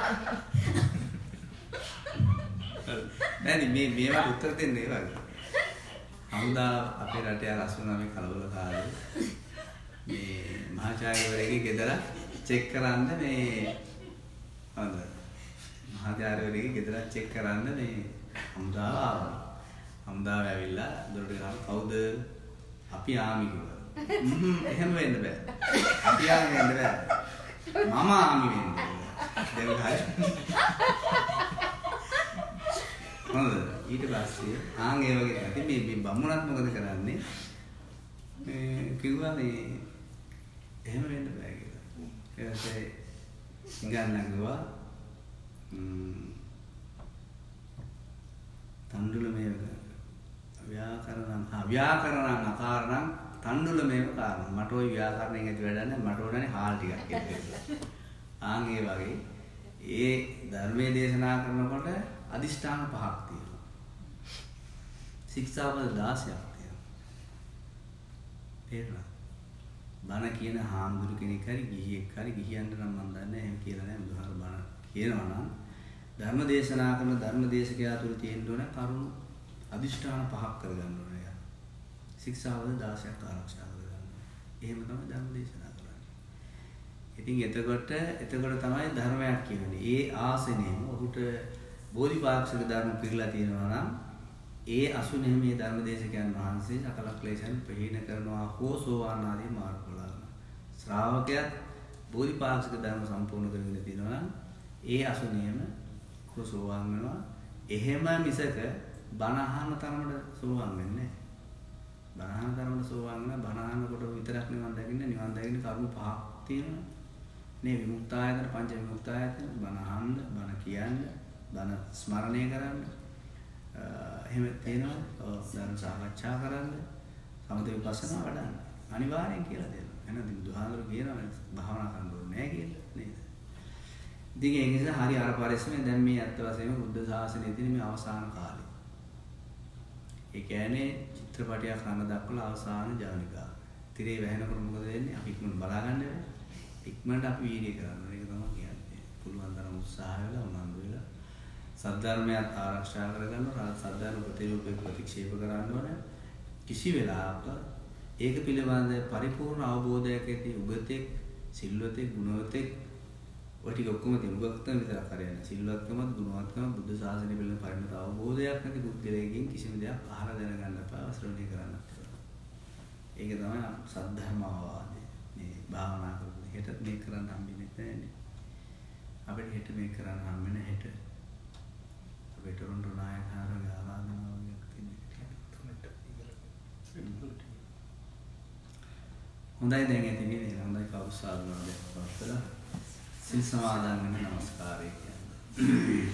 නෑ මේ මේවට උත්තර දෙන්න ඒ වගේ. හමුදා අපේ රටේ අර අසුනමේ කලබල කාලේ මේ මහාචාර්යවරුගේ ගෙදර චෙක් කරන්න මේ හොඳ මහාචාර්යවරුගේ ගෙදර චෙක් කරන්න මේ හමුදාව ආවා. හමුදාව ඇවිල්ලා දොරට ගහලා කවුද? අපි ආමි කිව්වා. එහෙම වෙන්න බෑ. අපි ආමි වෙන්න බෑ. මම ආමි වෙන්න. දැන් හරි. හොඳ. ඊට පස්සේ ආන් ඒ වගේ නැති මේ මේ බමුණත් මොකද කරන්නේ? මේ කිව්වා මේ එහෙම වෙන්න බෑ කියලා. ඊට පස්සේ ඉංගන්න ගියා. ම්ම් තණ්ඩුල මේක ව්‍යාකරණ හා ව්‍යාකරණ අකාරණ තණ්ඩුල මේක කාරණා. මට ওই ව්‍යාකරණයෙන් ඇති වැඩක් නැහැ. මට ඕනනේ හාල් ටිකක් කියලා. ආන් ඒ වගේ ඒ ධර්මයේ දේශනා කරනකොට අදිෂ්ඨාන පහක් තියෙනවා. ශික්ෂාපද දහසක් තියෙනවා. තේරුණා? බණ කියන හාමුදුරු කෙනෙක් හරි ගිහියෙක් හරි ගිහියන්ට නම් මම දන්නේ නැහැ එහෙම කියලා නෑ. බුදුහාර බණ කියනවා නම් ධර්ම දේශනා කරන ධර්ම දේශකයා තුළ තියෙන්න ඕන කරුණු අදිෂ්ඨාන පහක් කරගන්න ඕනේ. ශික්ෂාපද දහසක් ආරක්ෂා කරගන්න. එහෙම තමයි ධර්ම දේශනා කරන්නේ. ඉතින් එතකොට එතකොට තමයි ධර්මයක් කියන්නේ. ඒ ආසනෙම ඔහුට බෝධිපාක්ෂික ධර්ම පිළිලා තියෙනවා නම් ඒ අසුනේ මේ ධර්මදේශකයන් වහන්සේ සකල ක්ලේශයන් ප්‍රහීන කරනවා හෝ සෝවාන් ආදී මාර්ගඵල ගන්නවා. ශ්‍රාවකයාත් බෝධිපාක්ෂික ධර්ම සම්පූර්ණ කරගෙන තියෙනවා නම් ඒ අසුනේම හෝ සෝවාන් වෙනවා. එහෙම මිසක බණ අහන තරමට සෝවාන් වෙන්නේ නැහැ. බණ අහන තරමට සෝවාන් වෙන බණ අහනකොට විතරක් නිවන් දකින්න නිවන් දකින්න කර්ම පහක් තියෙනවා. මේ විමුක්තායතන පංච විමුක්තායතන බණ අහන්න බණ කියන්න බණ ස්මරණය කරන්න එහෙම තියෙනවා. ධර්ම සාකච්ඡා කරන්න සමථ විපස්සනා වඩන්න අනිවාර්යෙන් කියලා දෙනවා. එහෙනම් බුදුහාමුදුරුවෝ කියනවා භාවනා කරන්න ඕනේ නැහැ කියලා නේද? ඉතින් ඒ නිසා හරි අර පරිස්සමෙන් දැන් මේ අත්ත වශයෙන්ම බුද්ධ ශාසනයේ තියෙන මේ අවසාන කාලේ. ඒ කියන්නේ චිත්‍රපටයක් රඳ දක්වලා අවසාන ජවනිකා. තිරේ වැහෙනකොට මොකද වෙන්නේ? අපි ඉක්මනට බලා ගන්න වෙනවා. ඉක්මනට අපි වීර්ය කරන්න ඕනේ. ඒක තමයි කියන්නේ. පුළුවන් තරම් උත්සාහ වෙලා උනන්දු වෙලා සද්ධර්මයත් ආරක්ෂා කරගන්න ඕන. සද්ධර්ම ප්‍රතිරූපේ ප්‍රතික්ෂේප කරන්න ඕන. කිසි වෙලාවක ඒක පිළිබඳ පරිපූර්ණ අවබෝධයක් ඇති උගතෙක්, සිල්වතෙක්, ගුණවතෙක් ඔය ටික ඔක්කොම දෙමුගක්තම විතරක් හරියන්නේ. සිල්වත්කමත්, ගුණවත්කමත්, බුද්ධ ශාසනය පිළිබඳ පරිණත අවබෝධයක් නැති පුද්ගලයෙක්ගෙන් කිසිම දෙයක් අහලා දැනගන්න එපා, ශ්‍රවණය කරන්න එපා. ඒක තමයි සද්ධර්ම අවවාදය. මේ භාවනා කරන හෙට මේක කරන්න හම්බෙන්නේ නැහැනේ. අපිට හෙට මේක කරන්න හම්බෙන්නේ හෙට. අපිට රොන්ඩු නායකහරගේ ආරාධනාවක් තියෙනවා. හොඳයි දැන් ඇති නේද? හොඳයි කවුරු සාදුනාද පස්සලා සිල් සමාදන් වෙන නමස්කාරය කියන්නේ.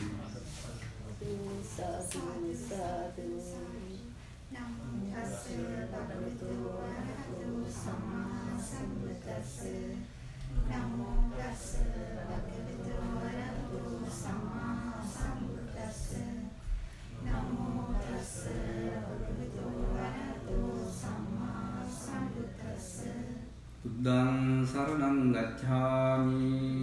සාදු සාදු නමෝ තස්ස භගවතු වරහතු සම්මා සම්බුද්දස්ස නමෝ තස්ස භගවතු වරහතු සම්මා සම්බුද්දස්ස නමෝ තස්ස භගවතු වරහතු සම්මා සම්බුද්දස්ස බුද්ධං සරණං ගච්ඡාමි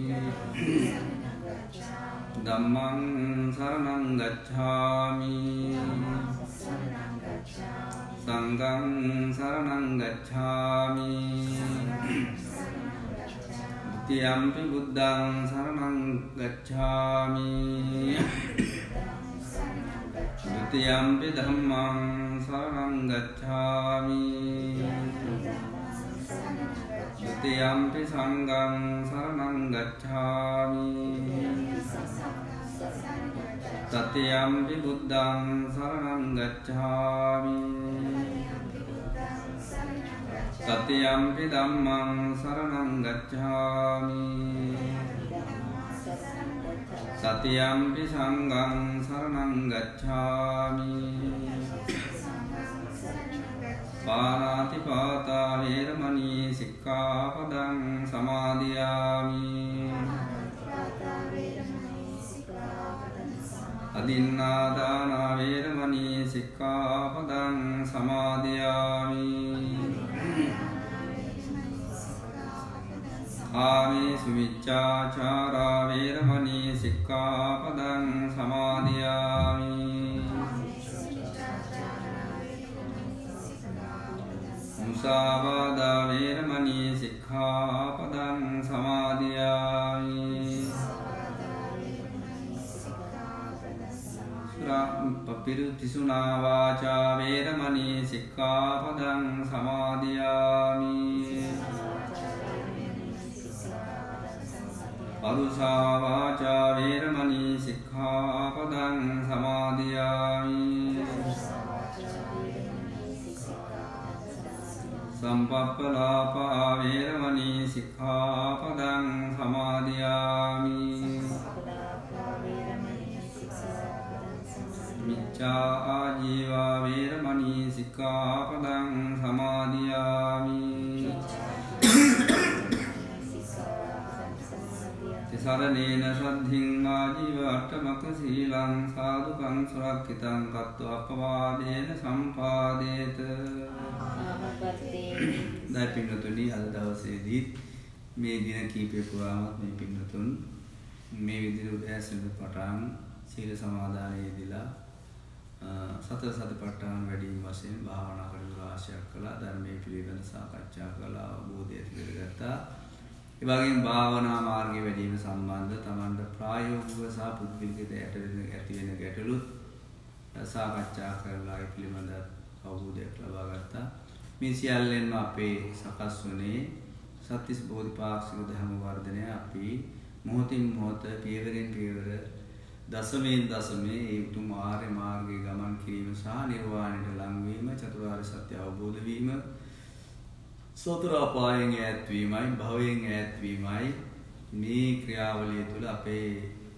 ධම්මං සරණං ගච්ඡාමි සංඝං සරණං ගච්ඡාමි ဒ ුතියම්පි බුද්ධං සරණං ගච්ඡාමි ဒ ුතියම්පි ධම්මං සරණං ගච්ඡාමි Tiyampi sanghang saranang gacchami Tatiyampi buddhang saranang gacchami Tatiyampi dhammang saranang gacchami Tatiyampi sanghang saranang gacchami Panati pata veramani sikkhapadang samadhiyami Adinnādāna veramani sikkhapadang samadhiyami Kāmesu miccācārā veramani sikkhapadang samadhiyami Musāvādā veramani sikkhapadang samadhiyami Papirutisuna vācā veramani sikkhapadang samadhiyami Parusā vācā veramani sikkhapadang samadhiyami Sampappalāpā veramani sikkhapadang samadhiyami Miccā ājīvā veramani sikkhapadang samadhiyami Tisaranena saddhiṃ ājīva attamaka sīlaṃ sādhukaṃ surakkitaṃ kattu appavādena sampādeta දැන් පින්නතුනි අද දවසේදී මේ දින කීපය පුරාමත් මේ පින්නතුන් මේ විදිහට උදෑසන පටන් සීල සමාදානයේදීලා සතර සතිපට්ඨාන වැඩිම වශයෙන් භාවනා කටයුතු රාශියක් කළා. ධර්මයේ පිළිවෙල සාකච්ඡා කළා. අවබෝධය ඇති කරගත්තා. ඒ වගේම භාවනා මාර්ගයේ වැඩිම සම්බන්ධ තමන්ට ප්‍රායෝගිකව සහ පුද්ගලිකව ඇති වෙන ගැටලුත් සාකච්ඡා කරලා ඒ පිළිබඳ අවබෝධයක් ලබා ගත්තා. මේ සියල්ලෙන්ම අපේ සකස් වුණේ සත්‍තිස් බෝධිපාක්ෂික ධර්ම වර්ධනය. අපි මොහොතින් මොහොත පියවරෙන් පියවර දසමෙන් දසමේ ඒ උතුම් ආර්ය මාර්ගයේ ගමන් කිරීම සහ නිර්වාණයට ලං වීම, චතුරාර්ය සත්‍ය අවබෝධ වීම, සතර අපායන් ඈත් වීමයි, භවයෙන් ඈත් වීමයි මේ ක්‍රියාවලිය තුළ අපේ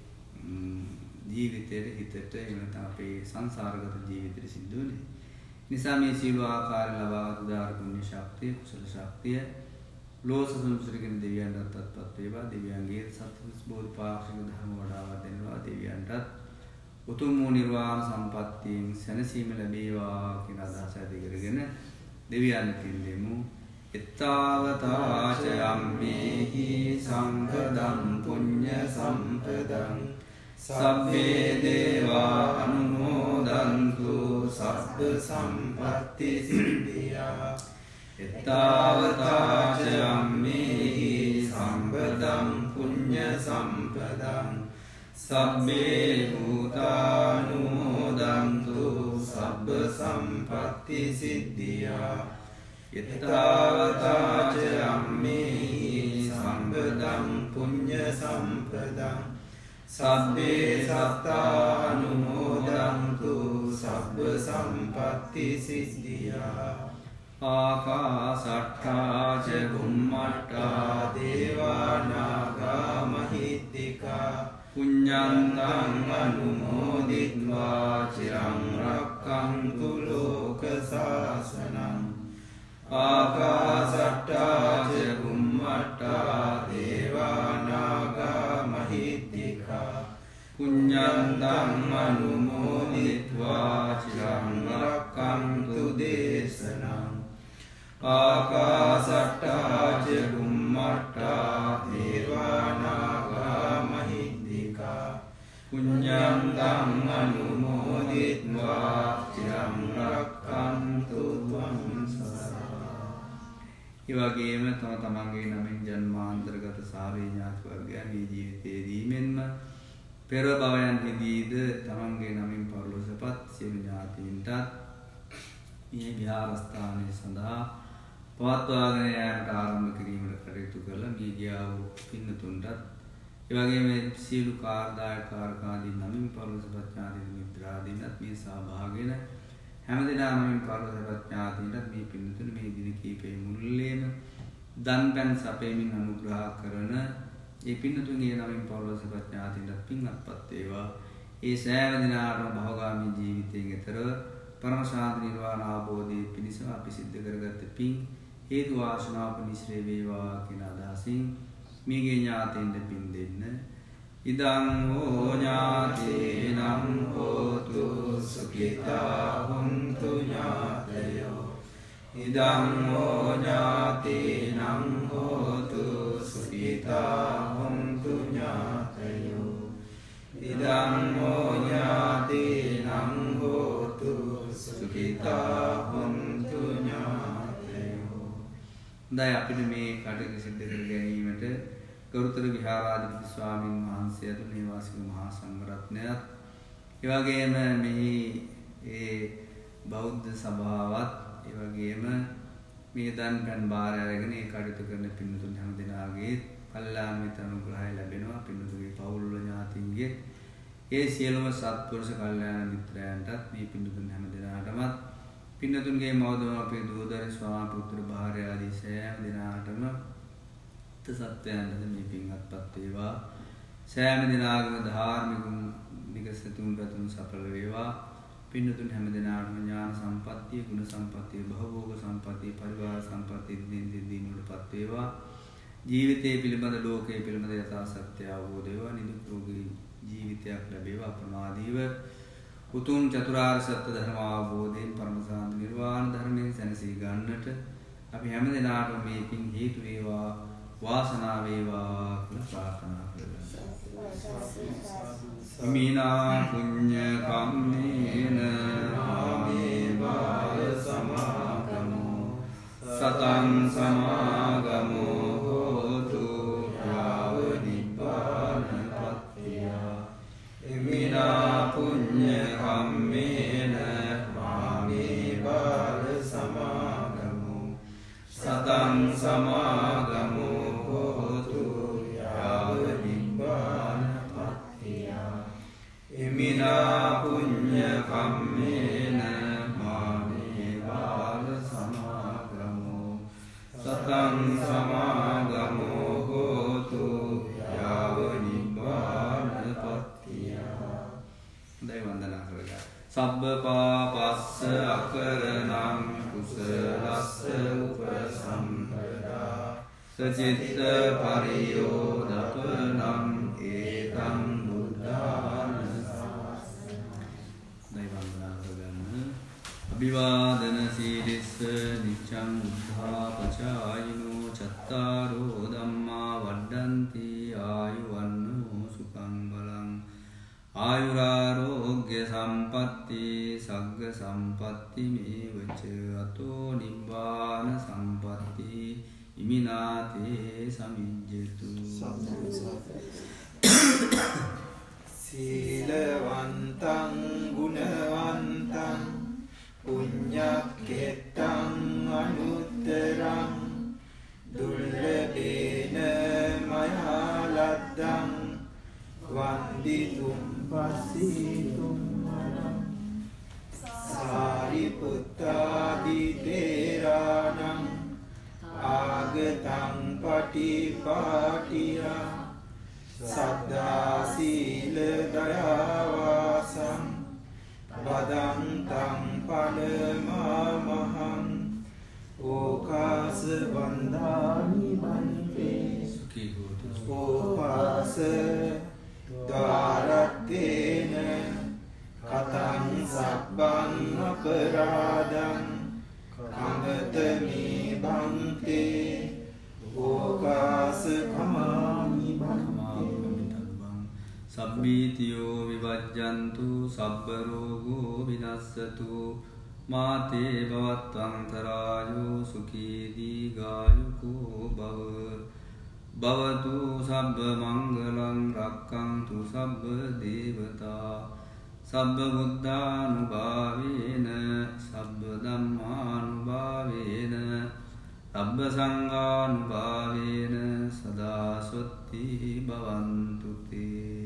ජීවිතයේ හිතට එනත අපේ සංසාරගත ජීවිතේ සිද්ධ වෙන්නේ. නිසා මේ සීල ආකාරයෙන් ලබාගත් උදාාර පුණ්‍ය ශක්තිය, කුසල ශක්තිය ලෝස සංසරිකින් දෙවියන්ටත් අත්පත් වේවා. දෙවියන්ගේ සත්‍විස් බෝධිපාක්ෂික ධර්ම වඩාවා දෙනවා. දෙවියන්ටත් උතුම් වූ නිර්වාණ සම්පත්තියෙන් සැනසීම ලැබේවා කියන අදහස ඇති කරගෙන දෙවියන් පිළිදෙමු. එත්තාවතාච යම්මේහි සම්පදං පුඤ්ඤ සම්පදං සබ්බේ දේවා අනුමෝදන්තු සබ්බ සම්පත්ති සිද්ධියා. එත්තාවතාච යම්මේහි සම්පදං පුඤ්ඤ සම්පදං සබ්බේ භූතානුමෝදන්තු සබ්බ සම්පත්ති සිද්ධියා. එත්තාවතාච යම්මේහි සම්පදං පුඤ්ඤ සම්පදං සබ්බේ සත්තානුමෝදන්තු සබ්බ සම්පත්ති සිද්ධියා. ආකාසට්ඨා ච බුම්මට්ඨා දේවා නාග මහිද්దికා පුඤ්ඤන්තං අනුමෝදිත්වා චිරං රක්ඛන්තු ලෝක සාසනං. ආකාසට්ඨා ච බුම්මට්ඨා දේවා නාග මහිද්దికා පුඤ්ඤන්තං අනුමෝදිත්වා චිරං රක්ඛන්තු දේශනං. ආකාසට්ඨා ච බුම්මට්ඨා දේවා නාග මහිද්దికා පුඤ්ඤන්තං අනුමෝදිත්වා චිරං රක්ඛන්තු ත්වං සරණං. ඒ වගේම තම තමන්ගේ නමින් ජන්මාන්තරගත සාවේ ඥාති වර්ගයන් මේ ජීවිතයේදී මෙන්ම පෙර භවයන්හිදීද තමන්ගේ නමින් පරලොවසපත් සියලු ඥාතීන්ටත් මේ විහාරස්ථානයේ සඳහා පවත්වාගෙන යාමට ආරම්භ කිරීමට කටයුතු කළ මේ ගියා වූ පින්නතුන්ටත් ඒ වගේම සියලු කාර්යදායකාරකාදී නමින් පරලොවසපත් ඥාති මිත්‍රාදීන්ටත් මේ සහභාගීන හැමදෙනා නමින් පරලොවසපත් ඥාතීන්ටත් මේ පින්නතුන් මේ දින කීපයේ මුළුල්ලේම දන් පැන් සපයමින් අනුග්‍රහ කරන ඒ පින්නතුන්ගේ නමින් පරලොවසපත් ඥාතීන්ටත් පින් අත්පත් වේවා. ඒ සෑම දිනාටම භවගාමී ජීවිතයෙන් ඈතර පරම ශාන්ති නිර්වාණ අවබෝධයේ පිණිස අපි සිද්ධ කරගත්ත පින් හේතු වාසනාව පිණිස්රේ වේවා කියන අදහසින් මේගේ ඥාතීන්ට පින් දෙන්න. ඉදං හෝ ඥාතීනං හෝතු සුඛිතා හුන්තු ඥාතයෝ. ඉදං හෝ ඥාතීනං හෝතු සුඛිතා හුන්තු ඥාතයෝ. ඉදං හෝ ඥාතීනං හෝතු සුඛිතා හුන්තු ඥාතයෝ. දැන් අපිට මේ කටයුතු සිද්ධ කර ගැනීමට ගරුතර විහාරාධිපති ස්වාමීන් වහන්සේ ඇතුළු නිවාසික මහා සංඝරත්නයත් ඒ වගේම මෙහි ඒ බෞද්ධ සභාවත් ඒ වගේම මේ දන් පැන් බාර අරගෙන ඒ කටයුතු කරන පින්නතුන් හැම දෙනාගේ කල්යාණ මිත්‍ර අනුග්‍රහය ලැබෙනවා. පින්නතුන්ගේ පවුල් වල ඥාතීන්ගේ ඒ සියලුම සත්පුරුෂ කල්යාණ මිත්‍රයන්ටත් මේ පින්නතුන් හැම දෙනාටමත් පින්නතුන්ගේ මවදමපේ දූදර ස්වාමි පුත්‍ර භාර්ය ආදී සෑම දෙනාටම සත්‍යයන්ට මේ පින් අත්පත් වේවා. සෑම දිනාගම ධාර්මික නිකසතුන් පැතුම් සඵල වේවා. පින්නතුන් හැම දිනාටම ඥාන සම්පත්තිය, ගුණ සම්පත්තිය, භවභෝග සම්පත්තිය, පරිවාර සම්පත්තිය දින දින වලපත් වේවා. ජීවිතයේ පිළිබඳ ලෝකයේ පිළිබඳ යථා සත්‍ය අවබෝධ වේවා. නිදුක් රෝගී ජීවිතයක් ලැබේවා. අප්‍රමාදීව උතුම් චතුරාර්ය සත්‍ය ධර්ම අවබෝධයෙන් පරම සාන්ත නිර්වාණ ධර්මයෙන් සැනසී ගන්නට අපි හැම දිනාටම මේ පින් හේතු වේවා. වාසනාව වේවා කියලා ප්‍රාර්ථනා කරගන්න. ඉමිනා පුඤ්ඤ කම්මේන මාමේ බාල සමාගමෝ සතං සමාගමෝ හෝතු යාව නිබ්බානපත්තිය. ඉමිනා පුඤ්ඤ කම්මේන මාමේ බාල සමාගමෝ සතං සමාගමෝ හෝතු යාව නිබ්බානපත්තිය. ඉමිනා පුඤ්ඤ කම්මේන මාමේ බාල සමාගමෝ සතං සමාගමෝ හෝතු යාව නිබ්බානපත්තිය. හොඳයි වන්දනා කරගන්න. සබ්බ පාපස්ස අකරණං කුසලස්ස උපසම්පදා සචිත්ත පරියෝදපනං ඒතං බුද්ධාන ශාසනං. හොඳයි වන්දනා කරගන්න. අභිවාදන සීලිස්ස නිච්ඡං උද්ධාපචායිනෝ චත්තාරෝ ධම්මා වඩ්ඩන්ති ආයුවන්නෝ සුඛං බලං ආයුරාරෝග්‍ය සම්පatti සග්ග සම්පatti මේවච අතෝ නිබ්බාන සම්පatti ඉමිනාතේ සමිජ්ජතු. සීලවන්තං ගුණවන්තං පුඤ්ඤක්ඛෙත්තං අනුත්තරං දුර්ලභේන මයා ලද්දං වන්දිතුම් පස්සීතුම් මනං සාරිපුත්තාදී තේරාණං ආගතං පටිපාටියා සද්ධා සීල දයාවාසං වදන්තං පලමාමහං ඕකාස වන්දානි බන්තේ සුඛී හෝතු. ඕපාස ද්වාරත්තේන කතං සබ්බං අපරාධං කමතමේ බන්තේ ඕකාස කමාමි බන්තේ. සබ්බීතියෝ විවජ්ජන්තු සබ්බ රෝගෝ විනස්සතු මාතේ භවත්වන්තරායෝ සුඛී දීඝායුකෝ භව. භවතු සබ්බ මංගලං රක්ඛන්තු සබ්බ දේවතා සබ්බ බුද්ධානුභාවේන සබ්බ ධම්මානුභාවේන සබ්බ සංඝානුභාවේන සදා සොත්ති භවන්තු තේ.